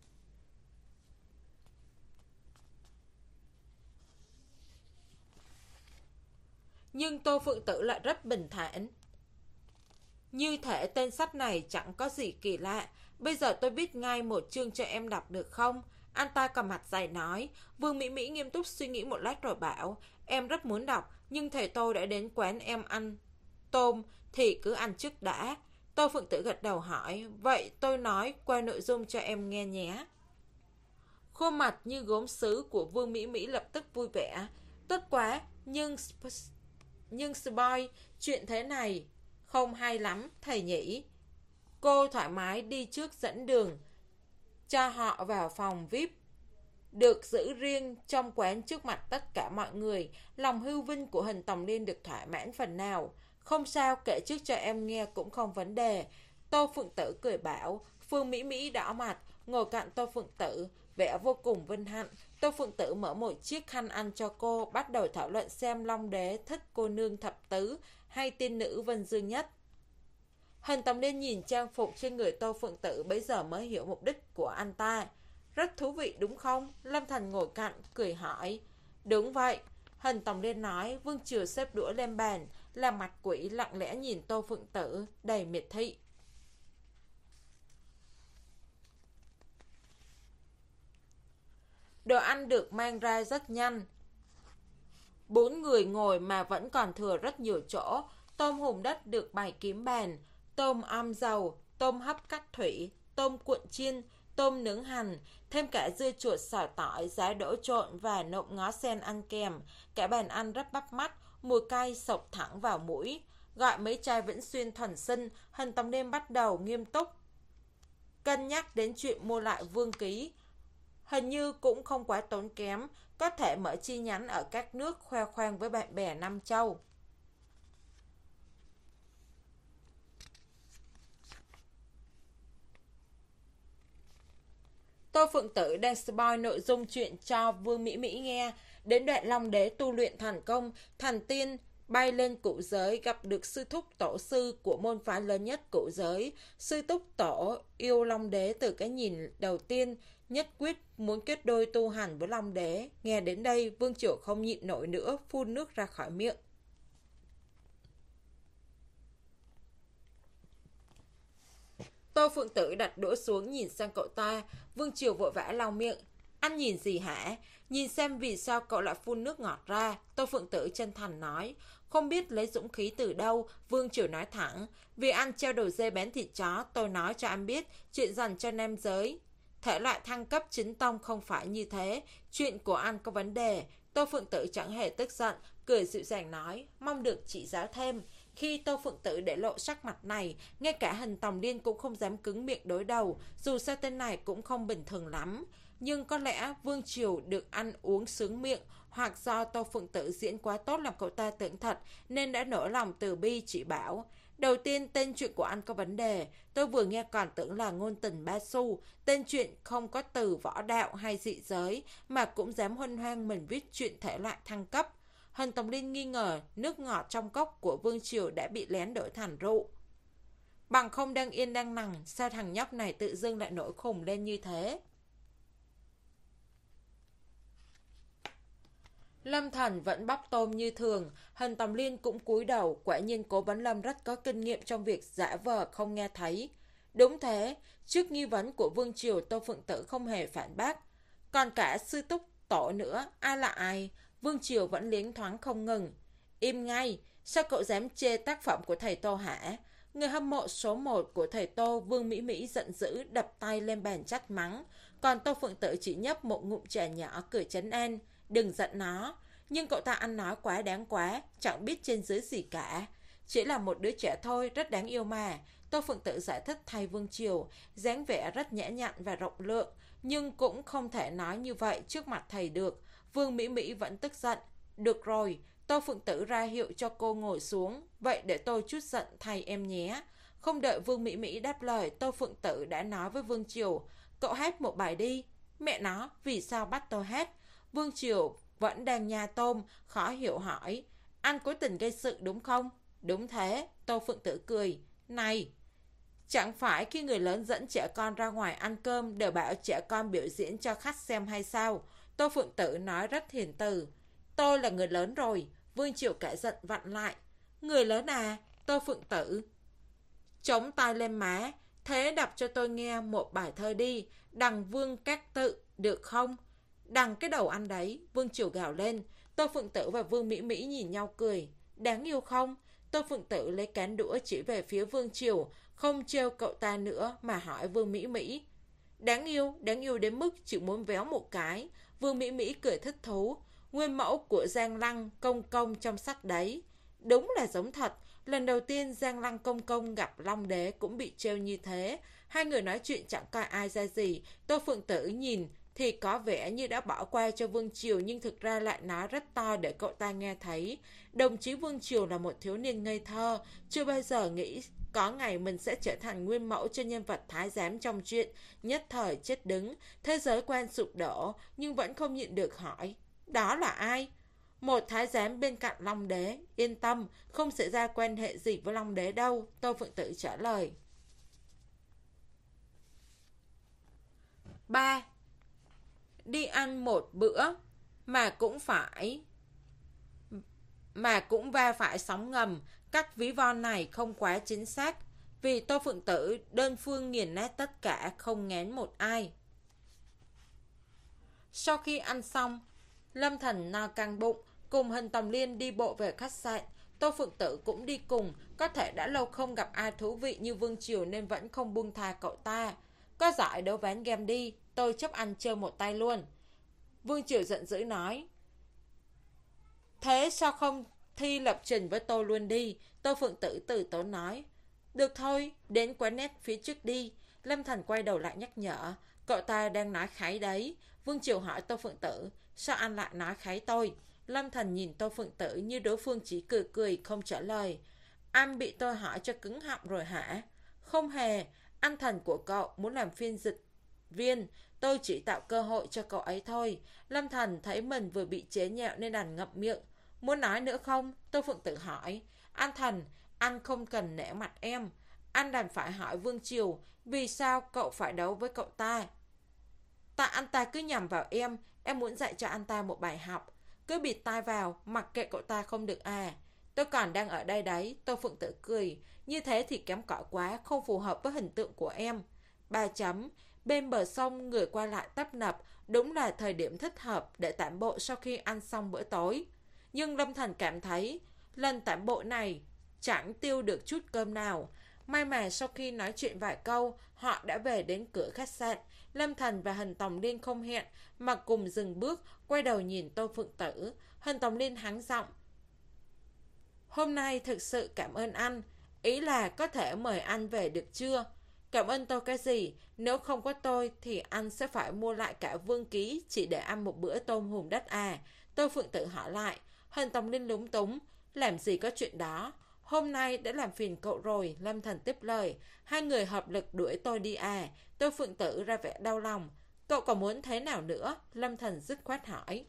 Nhưng Tô Phượng Tử lại rất bình thản. Như thể tên sách này chẳng có gì kỳ lạ. Bây giờ tôi viết ngay một chương cho em đọc được không? Anh ta cầm mặt dày nói. Vương Mỹ Mỹ nghiêm túc suy nghĩ một lát rồi bảo, em rất muốn đọc, nhưng thầy tôi đã đến quán em ăn tôm thì cứ ăn trước đã. Tô Phượng Tử gật đầu hỏi, vậy tôi nói qua nội dung cho em nghe nhé. Khuôn mặt như gốm sứ của Vương Mỹ Mỹ lập tức vui vẻ. Tốt quá, nhưng nhưng spoil chuyện thế này không hay lắm thầy nhỉ. Cô thoải mái đi trước dẫn đường. cho họ vào phòng vi ai pi được giữ riêng trong quán trước mặt tất cả mọi người. Lòng hư vinh của Hình Tòng Liên được thỏa mãn phần nào. Không sao, kể trước cho em nghe cũng không vấn đề. Tô Phượng Tử cười bảo. Phương Mỹ Mỹ đỏ mặt, ngồi cạnh Tô Phượng Tử, vẻ vô cùng vinh hạnh. Tô Phượng Tử mở một chiếc khăn ăn cho cô, bắt đầu thảo luận xem Long Đế thích cô nương thập tứ hay tiên nữ Vân Dương nhất. Hình Tòng Liên nhìn trang phục trên người Tô Phượng Tử bấy giờ mới hiểu mục đích của anh ta. Rất thú vị đúng không? Lâm Thành ngồi cạnh, cười hỏi. Đúng vậy. Hình Tòng Liên nói. Vương Triều xếp đũa lên bàn, làm mặt quỷ lặng lẽ nhìn Tô Phượng Tử, đầy miệt thị. Đồ ăn được mang ra rất nhanh. Bốn người ngồi mà vẫn còn thừa rất nhiều chỗ. Tôm hùm đất được bày kín bàn, tôm am dầu, tôm hấp cắt thủy, tôm cuộn chiên, tôm nướng hành, thêm cả dưa chuột xào tỏi, giá đỗ trộn và nộm ngó sen ăn kèm. Cả bàn ăn rất bắt mắt, mùi cay sộc thẳng vào mũi. Gọi mấy chai Vĩnh Xuyên thuần sinh, Hình Tòng Liên bắt đầu nghiêm túc cân nhắc đến chuyện mua lại vương ký. Hình như cũng không quá tốn kém, có thể mở chi nhánh ở các nước khoe khoang với bạn bè Nam Châu. Tô Phượng Tử đang spoil nội dung chuyện cho Vương Mỹ Mỹ nghe. Đến đoạn Long Đế tu luyện thành công, thành tiên, bay lên cửu giới, gặp được sư thúc tổ sư của môn phái lớn nhất cửu giới. Sư thúc tổ yêu Long Đế từ cái nhìn đầu tiên, nhất quyết muốn kết đôi tu hành với Long Đế. Nghe đến đây, Vương Triều không nhịn nổi nữa, phun nước ra khỏi miệng. Tô Phượng Tử đặt đũa xuống nhìn sang cậu ta. Vương Triều vội vã lau miệng. Anh nhìn gì hả? Nhìn xem vì sao cậu lại phun nước ngọt ra. Tô Phượng Tử chân thành nói. Không biết lấy dũng khí từ đâu. Vương Triều nói thẳng. Vì ăn treo đầu dê bén thịt chó, tôi nói cho anh biết chuyện dành cho nam giới. Thể loại thăng cấp chính tông không phải như thế. Chuyện của anh có vấn đề. Tô Phượng Tử chẳng hề tức giận, cười dịu dàng nói. Mong được chỉ giáo thêm. Khi Tô Phượng Tử để lộ sắc mặt này, ngay cả Hình Tòng Liên cũng không dám cứng miệng đối đầu, dù sao tên này cũng không bình thường lắm. Nhưng có lẽ Vương Triều được ăn uống sướng miệng, hoặc do Tô Phượng Tử diễn quá tốt làm cậu ta tưởng thật, nên đã nổi lòng từ bi chỉ bảo. Đầu tiên, tên chuyện của anh có vấn đề. Tôi vừa nghe còn tưởng là ngôn tình ba xu. Tên chuyện không có từ võ đạo hay dị giới, mà cũng dám huân hoang mình viết chuyện thể loại thăng cấp. Hình Tòng Liên nghi ngờ nước ngọt trong cốc của Vương Triều đã bị lén đổi thành rượu. Bằng không đang yên đang nằm, sao thằng nhóc này tự dưng lại nổi khùng lên như thế? Lâm Thần vẫn bóc tôm như thường. Hình Tòng Liên cũng cúi đầu. Quả nhiên Cố Vấn Lâm rất có kinh nghiệm trong việc giả vờ không nghe thấy. Đúng thế, trước nghi vấn của Vương Triều, Tô Phượng Tử không hề phản bác. Còn cả sư túc tổ nữa, ai là ai? Vương Triều vẫn liếng thoáng không ngừng. Im ngay, sao cậu dám chê tác phẩm của thầy Tô hả? Người hâm mộ số một của thầy Tô, Vương Mỹ Mỹ giận dữ đập tay lên bàn trách mắng. Còn Tô Phượng Tử chỉ nhấp một ngụm trà nhỏ cười trấn an. Đừng giận nó. Nhưng cậu ta ăn nói quá đáng quá, chẳng biết trên dưới gì cả. Chỉ là một đứa trẻ thôi, rất đáng yêu mà. Tô Phượng Tử giải thích thay Vương Triều, dáng vẻ rất nhã nhặn và rộng lượng. Nhưng cũng không thể nói như vậy trước mặt thầy được. Vương Mỹ Mỹ vẫn tức giận. Được rồi, Tô Phượng Tử ra hiệu cho cô ngồi xuống. Vậy để tôi chút giận thầy em nhé. Không đợi Vương Mỹ Mỹ đáp lời, Tô Phượng Tử đã nói với Vương Triều. Cậu hát một bài đi. Mẹ nó, vì sao bắt tôi hát? Vương Triều vẫn đang nhai tôm, khó hiểu hỏi. Anh cố tình gây sự đúng không? Đúng thế, Tô Phượng Tử cười. Này, chẳng phải khi người lớn dẫn trẻ con ra ngoài ăn cơm đều bảo trẻ con biểu diễn cho khách xem hay sao? Tô Phượng Tử nói rất hiền từ. Tôi là người lớn rồi. Vương Triều cả giận vặn lại. Người lớn à? Tô Phượng Tử chống tay lên má. Thế đọc cho tôi nghe một bài thơ đi. Đằng Vương Các Tự, được không? Đằng cái đầu ăn đấy. Vương Triều gào lên. Tô Phượng Tử và Vương Mỹ Mỹ nhìn nhau cười. Đáng yêu không? Tô Phượng Tử lấy cán đũa chỉ về phía Vương Triều, không trêu cậu ta nữa mà hỏi Vương Mỹ Mỹ. Đáng yêu, đáng yêu đến mức chỉ muốn véo một cái. Vương Mỹ Mỹ cười thích thú. Nguyên mẫu của Giang Lăng công công trong sách đấy. Đúng là giống thật. Lần đầu tiên Giang Lăng Công Công gặp Long Đế cũng bị trêu như thế. Hai người nói chuyện chẳng coi ai ra gì. Tô Phượng Tử nhìn thì có vẻ như đã bỏ qua cho Vương Triều, nhưng thực ra lại nói rất to để cậu ta nghe thấy. Đồng chí Vương Triều là một thiếu niên ngây thơ, chưa bao giờ nghĩ có ngày mình sẽ trở thành nguyên mẫu cho nhân vật thái giám trong chuyện, nhất thời chết đứng. Thế giới quan sụp đổ, nhưng vẫn không nhịn được hỏi, đó là ai? Một thái giám bên cạnh Long Đế. Yên tâm, không xảy ra quan hệ gì với Long Đế đâu, Tô Phượng Tử trả lời. Ba. Đi ăn một bữa mà cũng phải mà cũng va phải sóng ngầm. Các ví von này không quá chính xác, vì Tô Phượng Tử đơn phương nghiền nát tất cả, không ngén một ai. Sau khi ăn xong, Lâm Thần no căng bụng, cùng Hình Tòng Liên đi bộ về khách sạn. Tô Phượng Tử cũng đi cùng. Có thể đã lâu không gặp ai thú vị như Vương Triều nên vẫn không buông tha cậu ta. Có giải đấu ván game đi, tôi chấp anh chơi một tay luôn. Vương Triều giận dữ nói. Thế sao không thi lập trình với tôi luôn đi? Tô Phượng Tử từ tốn nói. Được thôi, đến quán net phía trước đi. Lâm Thần quay đầu lại nhắc nhở. Cậu ta đang nói kháy đấy. Vương Triều hỏi Tô Phượng Tử. Sao anh lại nói kháy tôi? Lâm Thần nhìn Tô Phượng Tử như đối phương chỉ cười cười không trả lời. Anh bị tôi hỏi cho cứng họng rồi hả? Không hề. Anh Thần của cậu muốn làm phiên dịch viên, tôi chỉ tạo cơ hội cho cậu ấy thôi. Lâm Thần thấy mình vừa bị chế nhạo nên đành ngậm miệng. Muốn nói nữa không? Tô Phượng Tử hỏi. Anh Thần, anh không cần nể mặt em. Anh đành phải hỏi Vương Triều, vì sao cậu phải đấu với cậu ta? Tại anh ta cứ nhầm vào em, em muốn dạy cho anh ta một bài học. Cứ bịt tai vào, mặc kệ cậu ta không được à. Tôi còn đang ở đây đấy. Tô Phượng Tử cười. Như thế thì kém cỏi quá, không phù hợp với hình tượng của em. Ba chấm. Bên bờ sông người qua lại tấp nập, đúng là thời điểm thích hợp để tản bộ sau khi ăn xong bữa tối. Nhưng Lâm Thần cảm thấy lần tản bộ này chẳng tiêu được chút cơm nào. May mà sau khi nói chuyện vài câu, họ đã về đến cửa khách sạn. Lâm Thần và Hình Tòng Liên không hẹn mà cùng dừng bước, quay đầu nhìn Tô Phượng Tử. Hình Tòng Liên hắng giọng. Hôm nay thực sự cảm ơn anh. Ý là có thể mời anh về được chưa? Cảm ơn tôi cái gì? Nếu không có tôi thì anh sẽ phải mua lại cả vương ký chỉ để ăn một bữa tôm hùm đất à? Tô Phượng Tử hỏi lại. Hình Tòng Liên lúng túng. Làm gì có chuyện đó? Hôm nay đã làm phiền cậu rồi. Lâm Thần tiếp lời. Hai người hợp lực đuổi tôi đi à? Tô Phượng Tử ra vẻ đau lòng. Cậu còn muốn thế nào nữa? Lâm Thần dứt khoát hỏi.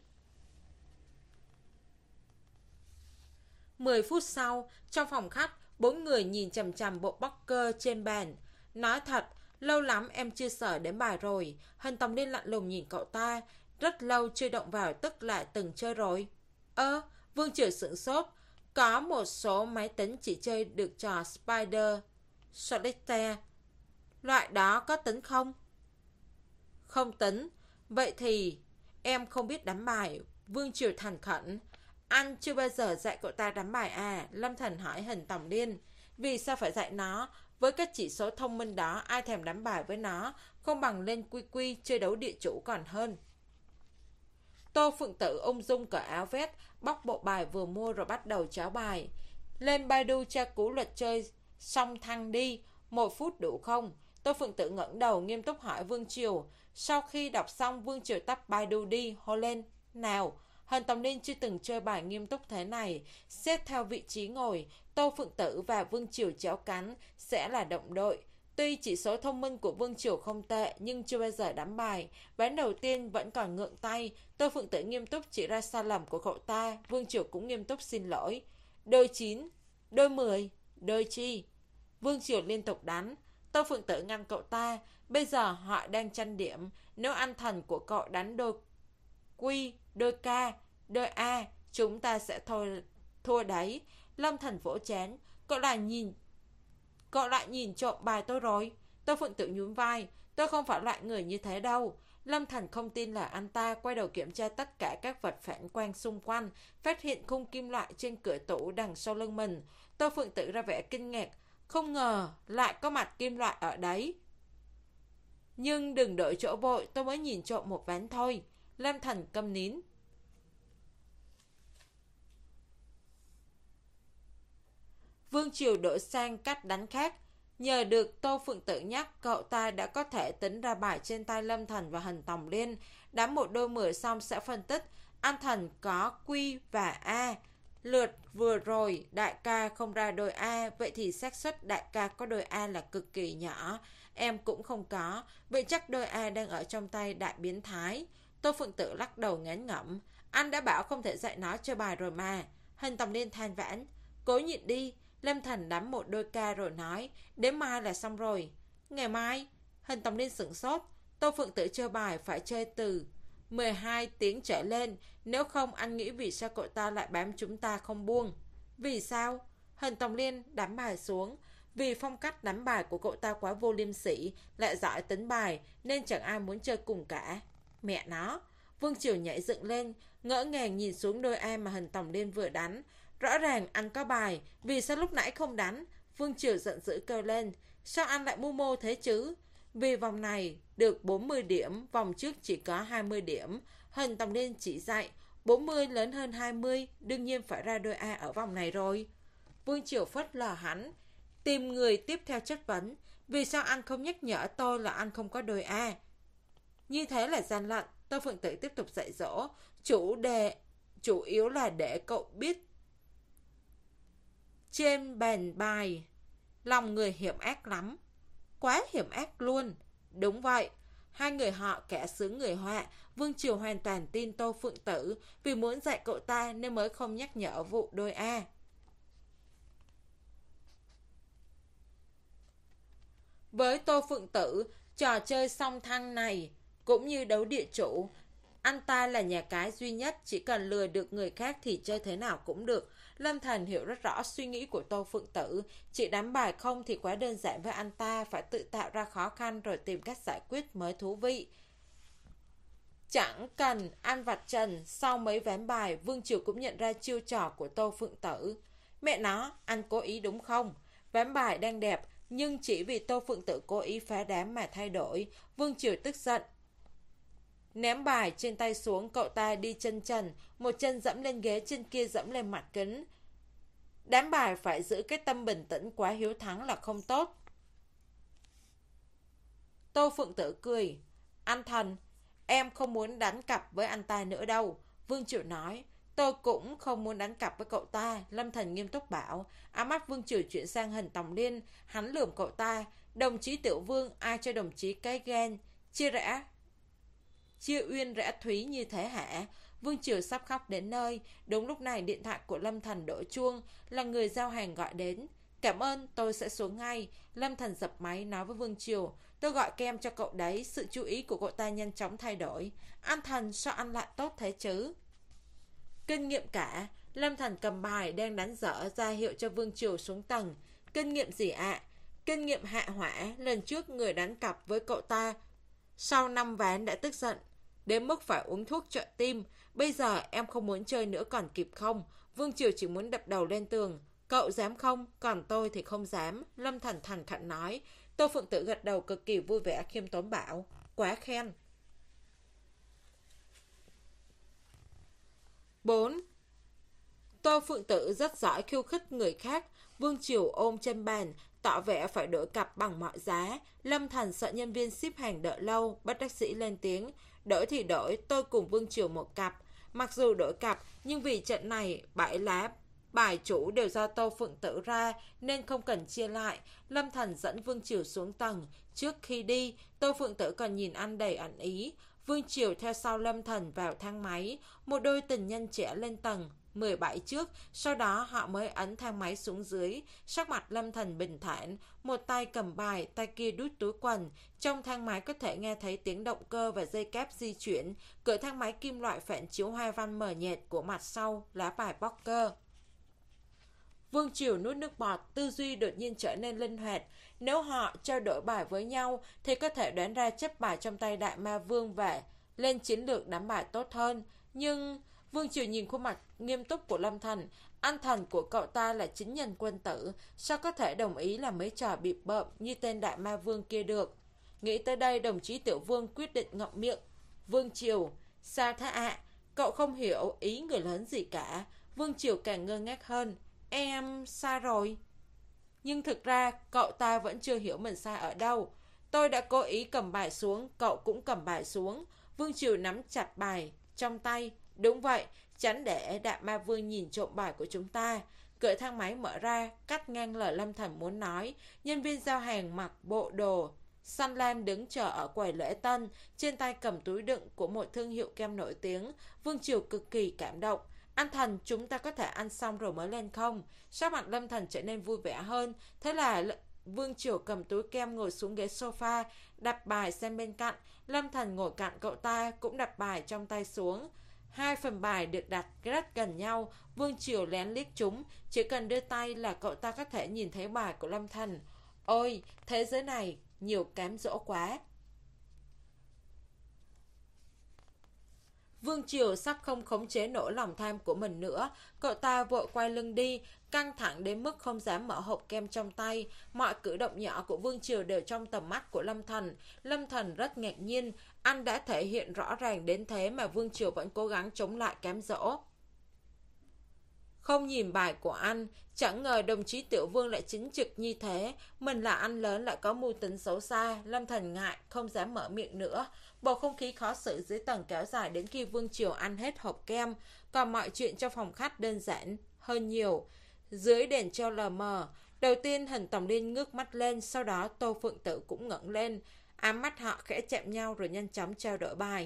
Mười phút sau, trong phòng khách, bốn người nhìn chằm chằm bộ poker trên bàn. Nói thật, lâu lắm em chưa sở đến bài rồi. Hình Tòng Liên lạnh lùng nhìn cậu ta. Rất lâu chưa động vào, tức là từng chơi rồi. Ơ, Vương Triều sửng sốt. Có một số máy tính chỉ chơi được trò Spider Solitaire. Loại đó có tính không? Không tính. Vậy thì em không biết đánh bài. Vương Triều thành khẩn. Anh chưa bao giờ dạy cậu ta đánh bài à? Lâm Thần hỏi Hình Tòng Liên. Vì sao phải dạy nó? Với các chỉ số thông minh đó, ai thèm đánh bài với nó? Không bằng lên quy quy chơi đấu địa chủ còn hơn. Tô Phượng Tử ung dung cởi áo vest, bóc bộ bài vừa mua rồi bắt đầu cháo bài. Lên Baidu tra cứu luật chơi xong thăng đi. Một phút đủ không? Tô Phượng Tử ngẩng đầu nghiêm túc hỏi Vương Triều. Sau khi đọc xong, Vương Triều tắt Baidu đi, hô lên. Nào! Hình Tòng Liên chưa từng chơi bài nghiêm túc thế này. Xếp theo vị trí ngồi, Tô Phượng Tử và Vương Triều chéo cánh sẽ là động đội. Tuy chỉ số thông minh của Vương Triều không tệ, nhưng chưa bao giờ đánh bài. Ván đầu tiên vẫn còn ngượng tay. Tô Phượng Tử nghiêm túc chỉ ra sai lầm của cậu ta. Vương Triều cũng nghiêm túc xin lỗi. Đôi chín, đôi mười, đôi chi. Vương Triều liên tục đánh. Tô Phượng Tử ngăn cậu ta. Bây giờ họ đang tranh điểm. Nếu anh Thần của cậu đánh đôi quy, đôi K, đôi A, chúng ta sẽ thôi thua đấy. Lâm Thần vỗ chán. Cậu lại nhìn Cậu lại nhìn trộm bài tôi rồi. Tô Phượng Tử nhún vai. Tôi không phải loại người như thế đâu. Lâm Thần không tin là anh ta, quay đầu kiểm tra tất cả các vật phản quang xung quanh, phát hiện khung kim loại trên cửa tủ đằng sau lưng mình. Tô Phượng Tử ra vẻ kinh ngạc. Không ngờ lại có mặt kim loại ở đấy. Nhưng đừng đổi chỗ vội, tôi mới nhìn trộm một ván thôi. Lâm Thần câm nín. Vương Triều đổi sang cách đánh khác. Nhờ được Tô Phượng Tử nhắc, cậu ta đã có thể tính ra bài trên tay Lâm Thần và Hình Tòng Liên. Đánh một đôi mười xong sẽ phân tích. Anh Thần có Q và A. Lượt vừa rồi đại ca không ra đôi A, vậy thì xác suất đại ca có đôi A là cực kỳ nhỏ. Em cũng không có, vậy chắc đôi A đang ở trong tay đại biến thái. Tô Phượng Tử lắc đầu ngán ngẩm. Anh đã bảo không thể dạy nó chơi bài rồi mà. Hình Tòng Liên than vãn. Cố nhịn đi. Lâm Thần đắm một đôi ca rồi nói. Đến mai là xong rồi. Ngày mai? Hình Tòng Liên sửng sốt. Tô Phượng Tử chơi bài phải chơi từ mười hai tiếng trở lên. Nếu không anh nghĩ vì sao cậu ta lại bám chúng ta không buông. Vì sao? Hình Tòng Liên đánh bài xuống. Vì phong cách đánh bài của cậu ta quá vô liêm sỉ, lại giỏi tính bài, nên chẳng ai muốn chơi cùng cả. Mẹ nó! Vương Triều nhảy dựng lên, ngỡ ngàng nhìn xuống đôi A mà Hình Tòng Liên vừa đánh. Rõ ràng anh có bài, vì sao lúc nãy không đánh? Vương Triều giận dữ kêu lên. Sao anh lại mưu mô thế chứ? Vì vòng này được bốn mươi điểm, vòng trước chỉ có hai mươi điểm. Hình Tòng Liên chỉ dạy, bốn mươi lớn hơn hai mươi, đương nhiên phải ra đôi A ở vòng này rồi. Vương Triều phớt lờ hắn, tìm người tiếp theo chất vấn. Vì sao anh không nhắc nhở tôi là anh không có đôi A? Như thế là gian lận. Tô Phượng Tử tiếp tục dạy dỗ. Chủ đề, chủ yếu là để cậu biết trên bàn bài, lòng người hiểm ác lắm. Quá hiểm ác luôn. Đúng vậy. Hai người họ kẻ sướng người họa. Vương Triều hoàn toàn tin Tô Phượng Tử. Vì muốn dạy cậu ta nên mới không nhắc nhở vụ đôi A. Với Tô Phượng Tử, trò chơi song thăng này cũng như đấu địa chủ. Anh ta là nhà cái duy nhất, chỉ cần lừa được người khác thì chơi thế nào cũng được. Lâm Thần hiểu rất rõ suy nghĩ của Tô Phượng Tử. Chỉ đánh bài không thì quá đơn giản với anh ta, phải tự tạo ra khó khăn rồi tìm cách giải quyết mới thú vị. Chẳng cần ăn vặt trần, sau mấy ván bài, Vương Triều cũng nhận ra chiêu trò của Tô Phượng Tử. Mẹ nó, anh cố ý đúng không? Ván bài đang đẹp, nhưng chỉ vì Tô Phượng Tử cố ý phá đám mà thay đổi. Vương Triều tức giận. Ném bài trên tay xuống, cậu ta đi chân trần, một chân dẫm lên ghế, chân kia dẫm lên mặt kính. Đám bài phải giữ cái tâm bình tĩnh, quá hiếu thắng là không tốt. Tô Phượng Tử cười. Anh Thần, em không muốn đánh cặp với anh ta nữa đâu. Vương Triều nói. Tôi cũng không muốn đánh cặp với cậu ta. Lâm Thần nghiêm túc bảo. Ám mắt Vương Triều chuyển sang Hình Tòng Liên. Hắn lườm cậu ta. Đồng chí Tiểu Vương, ai cho đồng chí cái ghen chia rẽ Chia uyên rẽ thúy như thế hả? Vương Triều sắp khóc đến nơi. Đúng lúc này điện thoại của Lâm Thần đổ chuông. Là người giao hàng gọi đến. Cảm ơn, tôi sẽ xuống ngay. Lâm Thần dập máy nói với Vương Triều. Tôi gọi kem cho cậu đấy. Sự chú ý của cậu ta nhanh chóng thay đổi. Anh Thần, sao anh lại tốt thế chứ? Kinh nghiệm cả. Lâm Thần cầm bài đang đánh dở ra hiệu cho Vương Triều xuống tầng. Kinh nghiệm gì ạ? À? Kinh nghiệm hạ hỏa. Lần trước người đánh cặp với cậu ta sau năm ván đã tức giận đến mức phải uống thuốc trợ tim. Bây giờ em không muốn chơi nữa còn kịp không? Vương Triều chỉ muốn đập đầu lên tường. Cậu dám không? Còn tôi thì không dám. Lâm Thần thành khẩn nói. Tô Phượng Tử gật đầu cực kỳ vui vẻ, khiêm tốn bảo. Quá khen. bốn. Tô Phượng Tử rất giỏi khiêu khích người khác. Vương Triều ôm chân bàn, tỏ vẻ phải đổi cặp bằng mọi giá. Lâm Thần sợ nhân viên ship hàng đợi lâu, bất đắc dĩ lên tiếng. Đổi thì đổi, tôi cùng Vương Triều một cặp. Mặc dù đổi cặp, nhưng vì trận này bảy lá bài chủ đều do Tô Phượng Tử ra, nên không cần chia lại. Lâm Thần dẫn Vương Triều xuống tầng. Trước khi đi, Tô Phượng Tử còn nhìn anh đầy ẩn ý. Vương Triều theo sau Lâm Thần vào thang máy. Một đôi tình nhân trẻ lên tầng mười bảy trước, sau đó họ mới ấn thang máy xuống dưới. Sắc mặt Lâm Thần bình thản, một tay cầm bài, tay kia đút túi quần. Trong thang máy có thể nghe thấy tiếng động cơ và dây cáp di chuyển. Cửa thang máy kim loại phản chiếu hoa văn mờ nhạt của mặt sau lá bài poker. Vương Triều nuốt nước bọt, tư duy đột nhiên trở nên linh hoạt. Nếu họ trao đổi bài với nhau thì có thể đoán ra chất bài trong tay Đại Ma Vương và lên chiến lược đánh bài tốt hơn. Nhưng Vương Triều nhìn khuôn mặt nghiêm túc của Lâm Thần. Anh Thần của cậu ta là chính nhân quân tử, sao có thể đồng ý làm mấy trò bịp bợm như tên Đại Ma Vương kia được? Nghĩ tới đây, đồng chí Tiểu Vương quyết định ngậm miệng. Vương Triều, sao thế ạ? À? Cậu không hiểu ý người lớn gì cả. Vương Triều càng ngơ ngác hơn. Em sai rồi. Nhưng thực ra cậu ta vẫn chưa hiểu mình sai ở đâu. Tôi đã cố ý cầm bài xuống, cậu cũng cầm bài xuống. Vương Triều nắm chặt bài trong tay. Đúng vậy, tránh để Đạm Ma Vương nhìn trộm bài của chúng ta. Cửa thang máy mở ra, cắt ngang lời Lâm Thần muốn nói. Nhân viên giao hàng mặc bộ đồ Sun Lam đứng chờ ở quầy lễ tân, trên tay cầm túi đựng của một thương hiệu kem nổi tiếng. Vương Triều cực kỳ cảm động. Anh Thần, chúng ta có thể ăn xong rồi mới lên không? Sắc mặt Lâm Thần trở nên vui vẻ hơn. Thế là Vương Triều cầm túi kem ngồi xuống ghế sofa, đặt bài xem bên cạnh. Lâm Thần ngồi cạnh cậu ta, cũng đặt bài trong tay xuống. Hai phần bài được đặt rất gần nhau. Vương Triều lén liếc chúng, chỉ cần đưa tay là cậu ta có thể nhìn thấy bài của Lâm Thần. Ôi, thế giới này nhiều cám dỗ quá. Vương Triều sắp không khống chế nổi lòng tham của mình nữa. Cậu ta vội quay lưng đi, căng thẳng đến mức không dám mở hộp kem trong tay. Mọi cử động nhỏ của Vương Triều đều trong tầm mắt của Lâm Thần. Lâm Thần rất ngạc nhiên. Anh đã thể hiện rõ ràng đến thế mà Vương Triều vẫn cố gắng chống lại cám dỗ. Không nhìn bài của anh, chẳng ngờ đồng chí Tiểu Vương lại chính trực như thế. Mình là anh lớn lại có mưu tính xấu xa. Lâm Thần ngại, không dám mở miệng nữa. Bầu không khí khó xử dưới tầng kéo dài đến khi Vương Triều ăn hết hộp kem. Còn mọi chuyện trong phòng khách đơn giản hơn nhiều. Dưới đèn treo lờ mờ, đầu tiên Hình Tòng Liên ngước mắt lên, sau đó Tô Phượng Tử cũng ngẩng lên. Ám mắt họ khẽ chạm nhau rồi nhanh chóng trao đổi bài.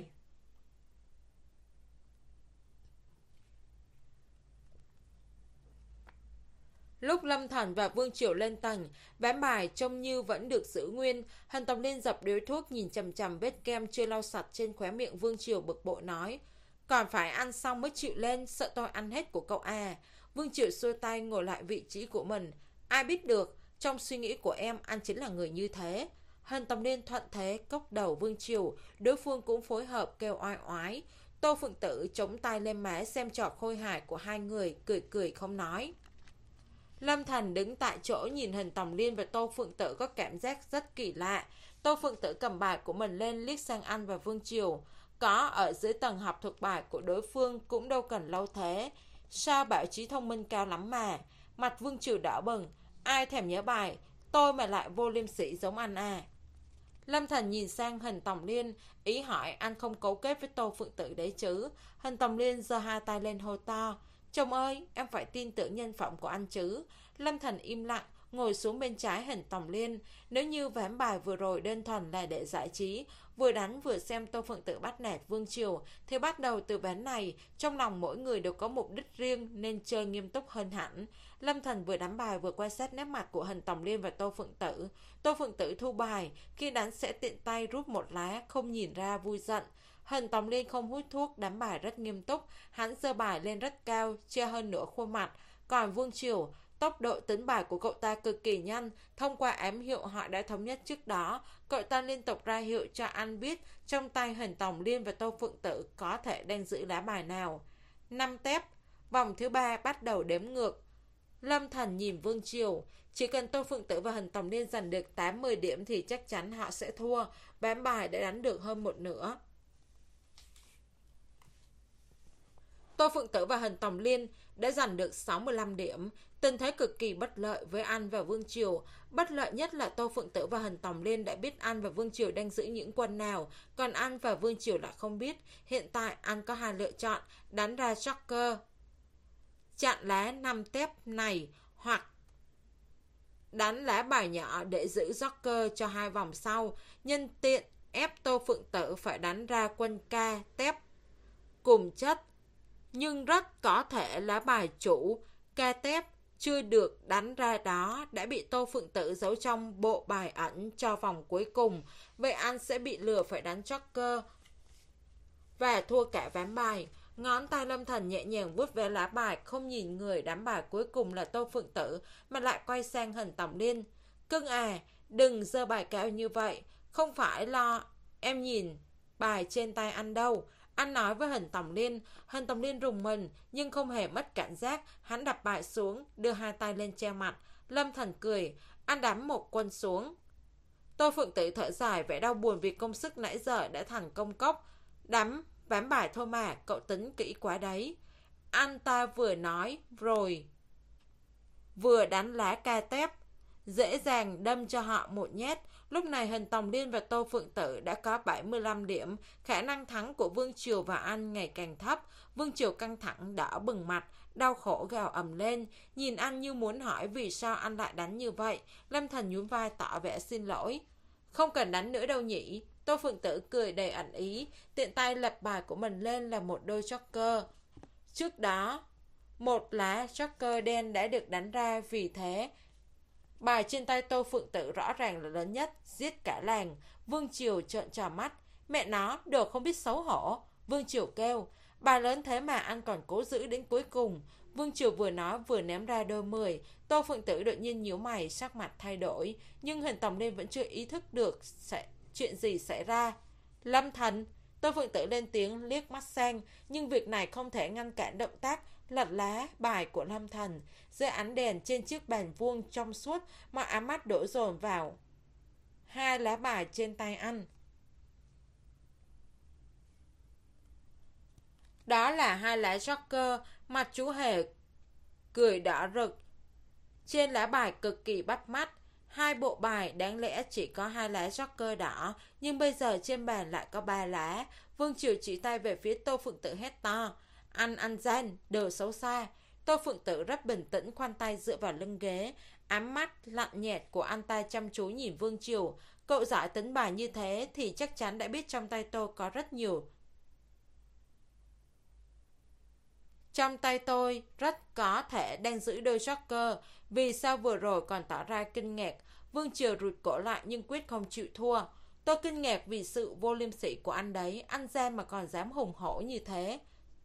Lúc Lâm Thần và Vương Triều lên tầng, ván bài trông như vẫn được giữ nguyên. Hình Tòng Liên dập điếu thuốc nhìn chằm chằm vết kem chưa lau sạch trên khóe miệng Vương Triều, bực bội nói: còn phải ăn xong mới chịu lên, sợ tôi ăn hết của cậu à? Vương Triều xuôi tay ngồi lại vị trí của mình. Ai biết được, trong suy nghĩ của em anh chính là người như thế. Hình Tòng Liên thuận thế cốc đầu Vương Triều, đối phương cũng phối hợp kêu oai oái. Tô Phượng Tử chống tay lên má xem trò khôi hài của hai người, cười cười không nói. Lâm Thần đứng tại chỗ nhìn Hình Tòng Liên và Tô Phượng Tử có cảm giác rất kỳ lạ. Tô Phượng Tử cầm bài của mình lên liếc sang anh và Vương Triều. Có ở dưới tầng học thuộc bài của đối phương cũng đâu cần lâu thế. Sao bảo trí thông minh cao lắm mà. Mặt Vương Triều đỏ bừng. Ai thèm nhớ bài, tôi mà lại vô liêm sỉ giống anh à. Lâm Thần nhìn sang Hình Tòng Liên, ý hỏi anh không cấu kết với Tô Phượng Tử đấy chứ. Hình Tòng Liên giơ hai tay lên hô to: chồng ơi, em phải tin tưởng nhân phẩm của anh chứ. Lâm Thần im lặng, ngồi xuống bên trái Hình Tòng Liên. Nếu như ván bài vừa rồi đơn thuần là để giải trí, vừa đánh vừa xem Tô Phượng Tử bắt nạt Vương Triều, thì bắt đầu từ ván này, trong lòng mỗi người đều có mục đích riêng nên chơi nghiêm túc hơn hẳn. Lâm Thần vừa đánh bài vừa quan sát nét mặt của Hình Tòng Liên và Tô Phượng Tử. Tô Phượng Tử thu bài, khi đánh sẽ tiện tay rút một lá, không nhìn ra vui giận. Hình Tòng Liên không hút thuốc, đánh bài rất nghiêm túc, hắn giơ bài lên rất cao, che hơn nửa khuôn mặt. Còn Vương Triều, tốc độ tính bài của cậu ta cực kỳ nhanh. Thông qua ám hiệu họ đã thống nhất trước đó, cậu ta liên tục ra hiệu cho anh biết trong tay Hình Tòng Liên và Tô Phượng Tử có thể đang giữ lá bài nào. Năm tép, vòng thứ ba bắt đầu đếm ngược. Lâm Thần nhìn Vương Triều, chỉ cần Tô Phượng Tử và Hình Tòng Liên giành được tám mươi điểm thì chắc chắn họ sẽ thua. Ván bài đã đánh được hơn một nửa. Tô Phượng Tử và Hình Tòng Liên đã giành được sáu mươi lăm điểm, tình thế cực kỳ bất lợi với anh và Vương Triều. Bất lợi nhất là Tô Phượng Tử và Hình Tòng Liên đã biết anh và Vương Triều đang giữ những quân nào, còn anh và Vương Triều lại không biết. Hiện tại anh có hai lựa chọn: đánh ra Joker, chặn lá năm tép này, hoặc đánh lá bài nhỏ để giữ Joker cho hai vòng sau, nhân tiện ép Tô Phượng Tử phải đánh ra quân ca tép cùng chất. Nhưng rất có thể lá bài chủ ca tép chưa được đánh ra đó đã bị Tô Phượng Tử giấu trong bộ bài ẩn cho vòng cuối cùng. Vậy anh sẽ bị lừa phải đánh Joker và thua cả ván bài. Ngón tay Lâm Thần nhẹ nhàng vuốt về lá bài, không nhìn người đánh bài cuối cùng là Tô Phượng Tử mà lại quay sang Hình Tòng Liên. Cưng à, đừng giơ bài cao như vậy, không phải lo em nhìn bài trên tay anh đâu. Anh nói với Hình Tòng Liên. Hình Tòng Liên rùng mình nhưng không hề mất cảnh giác. Hắn đặt bài xuống, đưa hai tay lên che mặt. Lâm Thần cười. Anh đắm một quân xuống. Tô Phượng Tử thở dài vẻ đau buồn vì công sức nãy giờ đã thành công cốc. Đắm ván bài thôi mà, cậu tính kỹ quá đấy. Anh ta vừa nói rồi vừa đánh lá ca tép. dễ dàng đâm cho họ một nhát. Lúc này Hình Tòng Liên và Tô Phượng Tử đã có bảy mươi lăm điểm, khả năng thắng của Vương Triều và anh ngày càng thấp. Vương Triều căng thẳng đỏ bừng mặt, đau khổ gào ầm lên, nhìn anh như muốn hỏi vì sao anh lại đánh như vậy. Lâm Thần nhún vai tỏ vẻ xin lỗi. Không cần đánh nữa đâu nhỉ. Tô Phượng Tử cười đầy ẩn ý, tiện tay lật bài của mình lên là một đôi joker. Trước đó, một lá joker đen đã được đánh ra, vì thế bài trên tay Tô Phượng Tử rõ ràng là lớn nhất, giết cả làng. Vương Triều trợn tròn mắt. Mẹ nó, đồ không biết xấu hổ. Vương Triều kêu, bài lớn thế mà anh còn cố giữ đến cuối cùng. Vương Triều vừa nói vừa ném ra đôi mười. Tô Phượng Tử đột nhiên nhíu mày, sắc mặt thay đổi, nhưng Hình Tòng Liên vẫn chưa ý thức được sẽ, chuyện gì xảy ra. Lâm Thần, Tô Phượng Tử lên tiếng liếc mắt sang, nhưng việc này không thể ngăn cản động tác lật lá bài của Lâm Thần. Dưới ánh đèn trên chiếc bàn vuông trong suốt, mọi ám mắt đổ dồn vào hai lá bài trên tay anh. Đó là hai lá joker. Mặt chú Hề cười đỏ rực. Trên lá bài cực kỳ bắt mắt. Hai bộ bài đáng lẽ chỉ có hai lá joker đỏ, nhưng bây giờ trên bàn lại có ba lá. Vương Triều chỉ tay về phía Tô Phượng Tử hét to, anh ăn gian, đồ xấu xa. Tô Phượng Tử rất bình tĩnh, khoanh tay dựa vào lưng ghế, ám mắt lặng nhẹt của anh ta chăm chú nhìn Vương Triều. Cậu giỏi tính bài như thế thì chắc chắn đã biết trong tay tôi có rất nhiều. Trong tay tôi rất có thể đang giữ đôi joker. Vì sao vừa rồi còn tỏ ra kinh ngạc? Vương Triều rụt cổ lại nhưng quyết không chịu thua. Tôi kinh ngạc vì sự vô liêm sỉ của anh đấy. Anh gian mà còn dám hùng hổ như thế.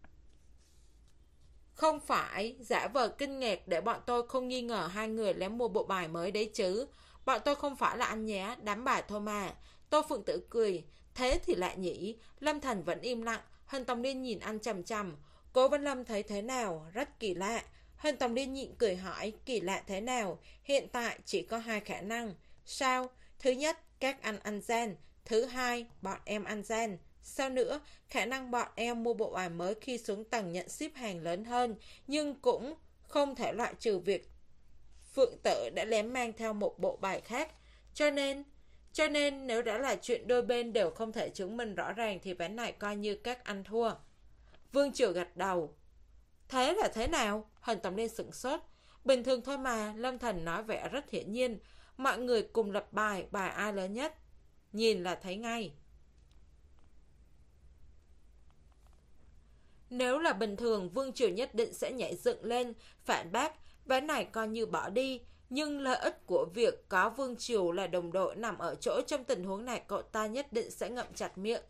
Không phải giả vờ kinh ngạc để bọn tôi không nghi ngờ hai người lén mua bộ bài mới đấy chứ. Bọn tôi không phải là ăn nhé, đám bài thôi mà. Tô Phượng Tử cười. Thế thì lại nhỉ. Lâm Thần vẫn im lặng. Hình Tòng Liên nhìn anh chằm chằm. Cố Văn Lâm thấy thế nào? Rất kỳ lạ. Hình Tòng Liên nhịn cười hỏi, kỳ lạ thế nào? Hiện tại chỉ có hai khả năng. Sao? Thứ nhất, các anh ăn gian. Thứ hai, bọn em ăn gian. Sao nữa? Khả năng bọn em mua bộ bài mới khi xuống tầng nhận ship hàng lớn hơn. Nhưng cũng không thể loại trừ việc Phượng Tử đã lén mang theo một bộ bài khác. Cho nên... Cho nên nếu đã là chuyện đôi bên đều không thể chứng minh rõ ràng thì ván này coi như các anh thua. Vương Triều gật đầu. Thế là thế nào? Hình Tòng Liên sửng sốt. Bình thường thôi mà, Lâm Thần nói vẻ rất hiển nhiên. Mọi người cùng lập bài, bài ai lớn nhất. Nhìn là thấy ngay. Nếu là bình thường, Vương Triều nhất định sẽ nhảy dựng lên, phản bác, ván này coi như bỏ đi. Nhưng lợi ích của việc có Vương Triều là đồng đội nằm ở chỗ trong tình huống này cậu ta nhất định sẽ ngậm chặt miệng.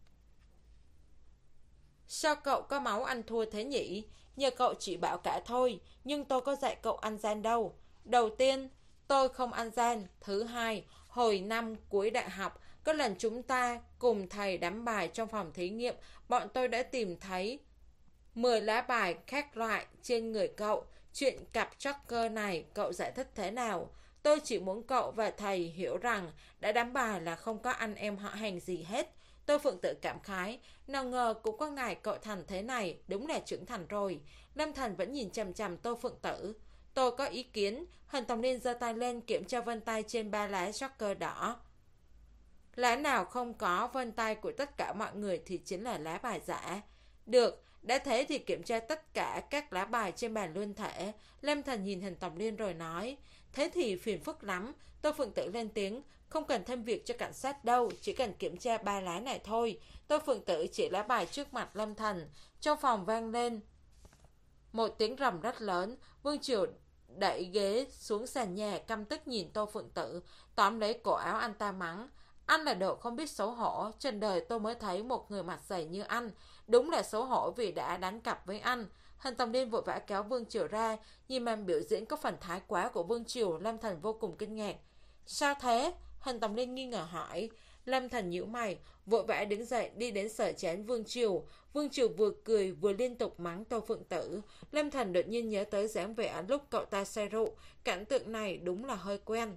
Sao cậu có máu ăn thua thế nhỉ? Nhờ cậu chỉ bảo cả thôi, nhưng tôi có dạy cậu ăn gian đâu. Đầu tiên, tôi không ăn gian. Thứ hai, hồi năm cuối đại học, có lần chúng ta cùng thầy đắm bài trong phòng thí nghiệm, bọn tôi đã tìm thấy mười lá bài khác loại trên người cậu. Chuyện cặp joker này cậu giải thích thế nào? Tôi chỉ muốn cậu và thầy hiểu rằng đã đắm bài là không có anh em họ hàng gì hết. Tô Phượng Tử cảm khái, nào ngờ cũng có ngày cậu thành thế này, đúng là trưởng thành rồi. Lâm Thần vẫn nhìn chằm chằm Tô Phượng Tử. Tôi có ý kiến. Hình Tòng Liên giơ tay lên kiểm tra vân tay trên ba lá joker đỏ. Lá nào không có vân tay của tất cả mọi người thì chính là lá bài giả. Được, đã thế thì kiểm tra tất cả các lá bài trên bàn luân thể. Lâm Thần nhìn Hình Tòng Liên rồi nói, thế thì phiền phức lắm. Tô Phượng Tử lên tiếng, không cần thêm việc cho cảnh sát đâu, chỉ cần kiểm tra ba lá này thôi. Tô Phượng Tử chỉ lá bài trước mặt Lâm Thần. Trong phòng vang lên một tiếng rầm rất lớn. Vương Triều đẩy ghế xuống sàn nhà, căm tức nhìn Tô Phượng Tử, tóm lấy cổ áo anh ta mắng, anh là đồ không biết xấu hổ. Trên đời tôi mới thấy một người mặt dày như anh. Đúng là xấu hổ vì đã đánh cặp với anh. Hình Tòng Liên vội vã kéo Vương Triều ra. Nhìn màn biểu diễn có phần thái quá của Vương Triều, Lâm Thần vô cùng kinh ngạc. Sao thế? Hình Tòng Liên nghi ngờ hỏi. Lâm Thần nhíu mày, vội vã đứng dậy đi đến sờ chén Vương Triều. Vương Triều vừa cười vừa liên tục mắng Tô Phượng Tử. Lâm Thần đột nhiên nhớ tới dáng vẻ lúc cậu ta say rượu. Cảnh tượng này đúng là hơi quen.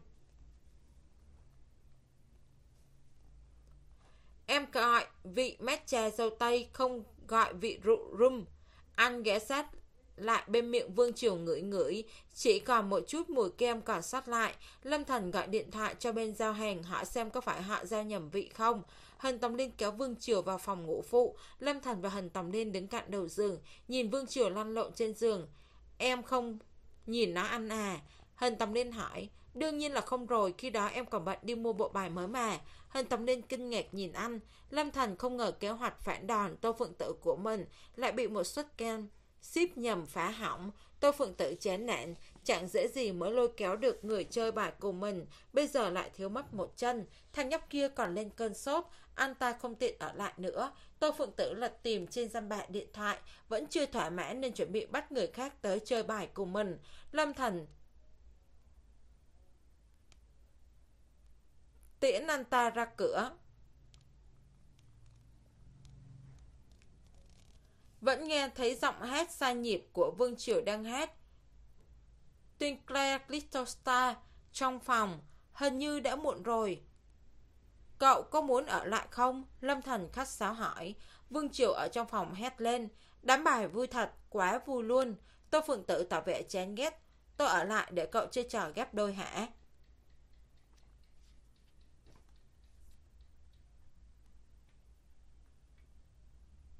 Em gọi vị matcha dâu tây, không gọi vị rượu rum. Anh ghé sát lại bên miệng Vương Triều ngửi ngửi, chỉ còn một chút mùi kem còn sót lại. Lâm Thần gọi điện thoại cho bên giao hàng hỏi xem có phải họ giao nhầm vị không. Hân Tòng Liên kéo Vương Triều vào phòng ngủ phụ. Lâm Thần và Hân Tòng Liên đứng cạnh đầu giường, nhìn Vương Triều lăn lộn trên giường. Em không nhìn nó ăn à? Hân Tòng Liên hỏi. Đương nhiên là không rồi, khi đó em còn bận đi mua bộ bài mới mà. Hân Tòng Liên kinh ngạc nhìn anh. Lâm Thần không ngờ kế hoạch phản đòn Tô Phượng Tử của mình lại bị một suất kem ship nhầm phá hỏng. Tô Phượng Tử chán nản, chẳng dễ gì mới lôi kéo được người chơi bài cùng mình, bây giờ lại thiếu mất một chân. Thằng nhóc kia còn lên cơn sốt, anh ta không tiện ở lại nữa. Tô Phượng Tử lật tìm trên danh bạ điện thoại, vẫn chưa thỏa mãn nên chuẩn bị bắt người khác tới chơi bài cùng mình. Lâm Thần tiễn anh ta ra cửa. Vẫn nghe thấy giọng hát sai nhịp của Vương Triều đang hát Twinkle Little Star trong phòng. Hình như đã muộn rồi. Cậu có muốn ở lại không? Lâm Thần khách sáo hỏi. Vương Triều ở trong phòng hét lên. Đám bài vui thật, quá vui luôn. Tô Phượng Tử tỏ vẻ chán ghét. Tôi ở lại để cậu chơi trò ghép đôi hả?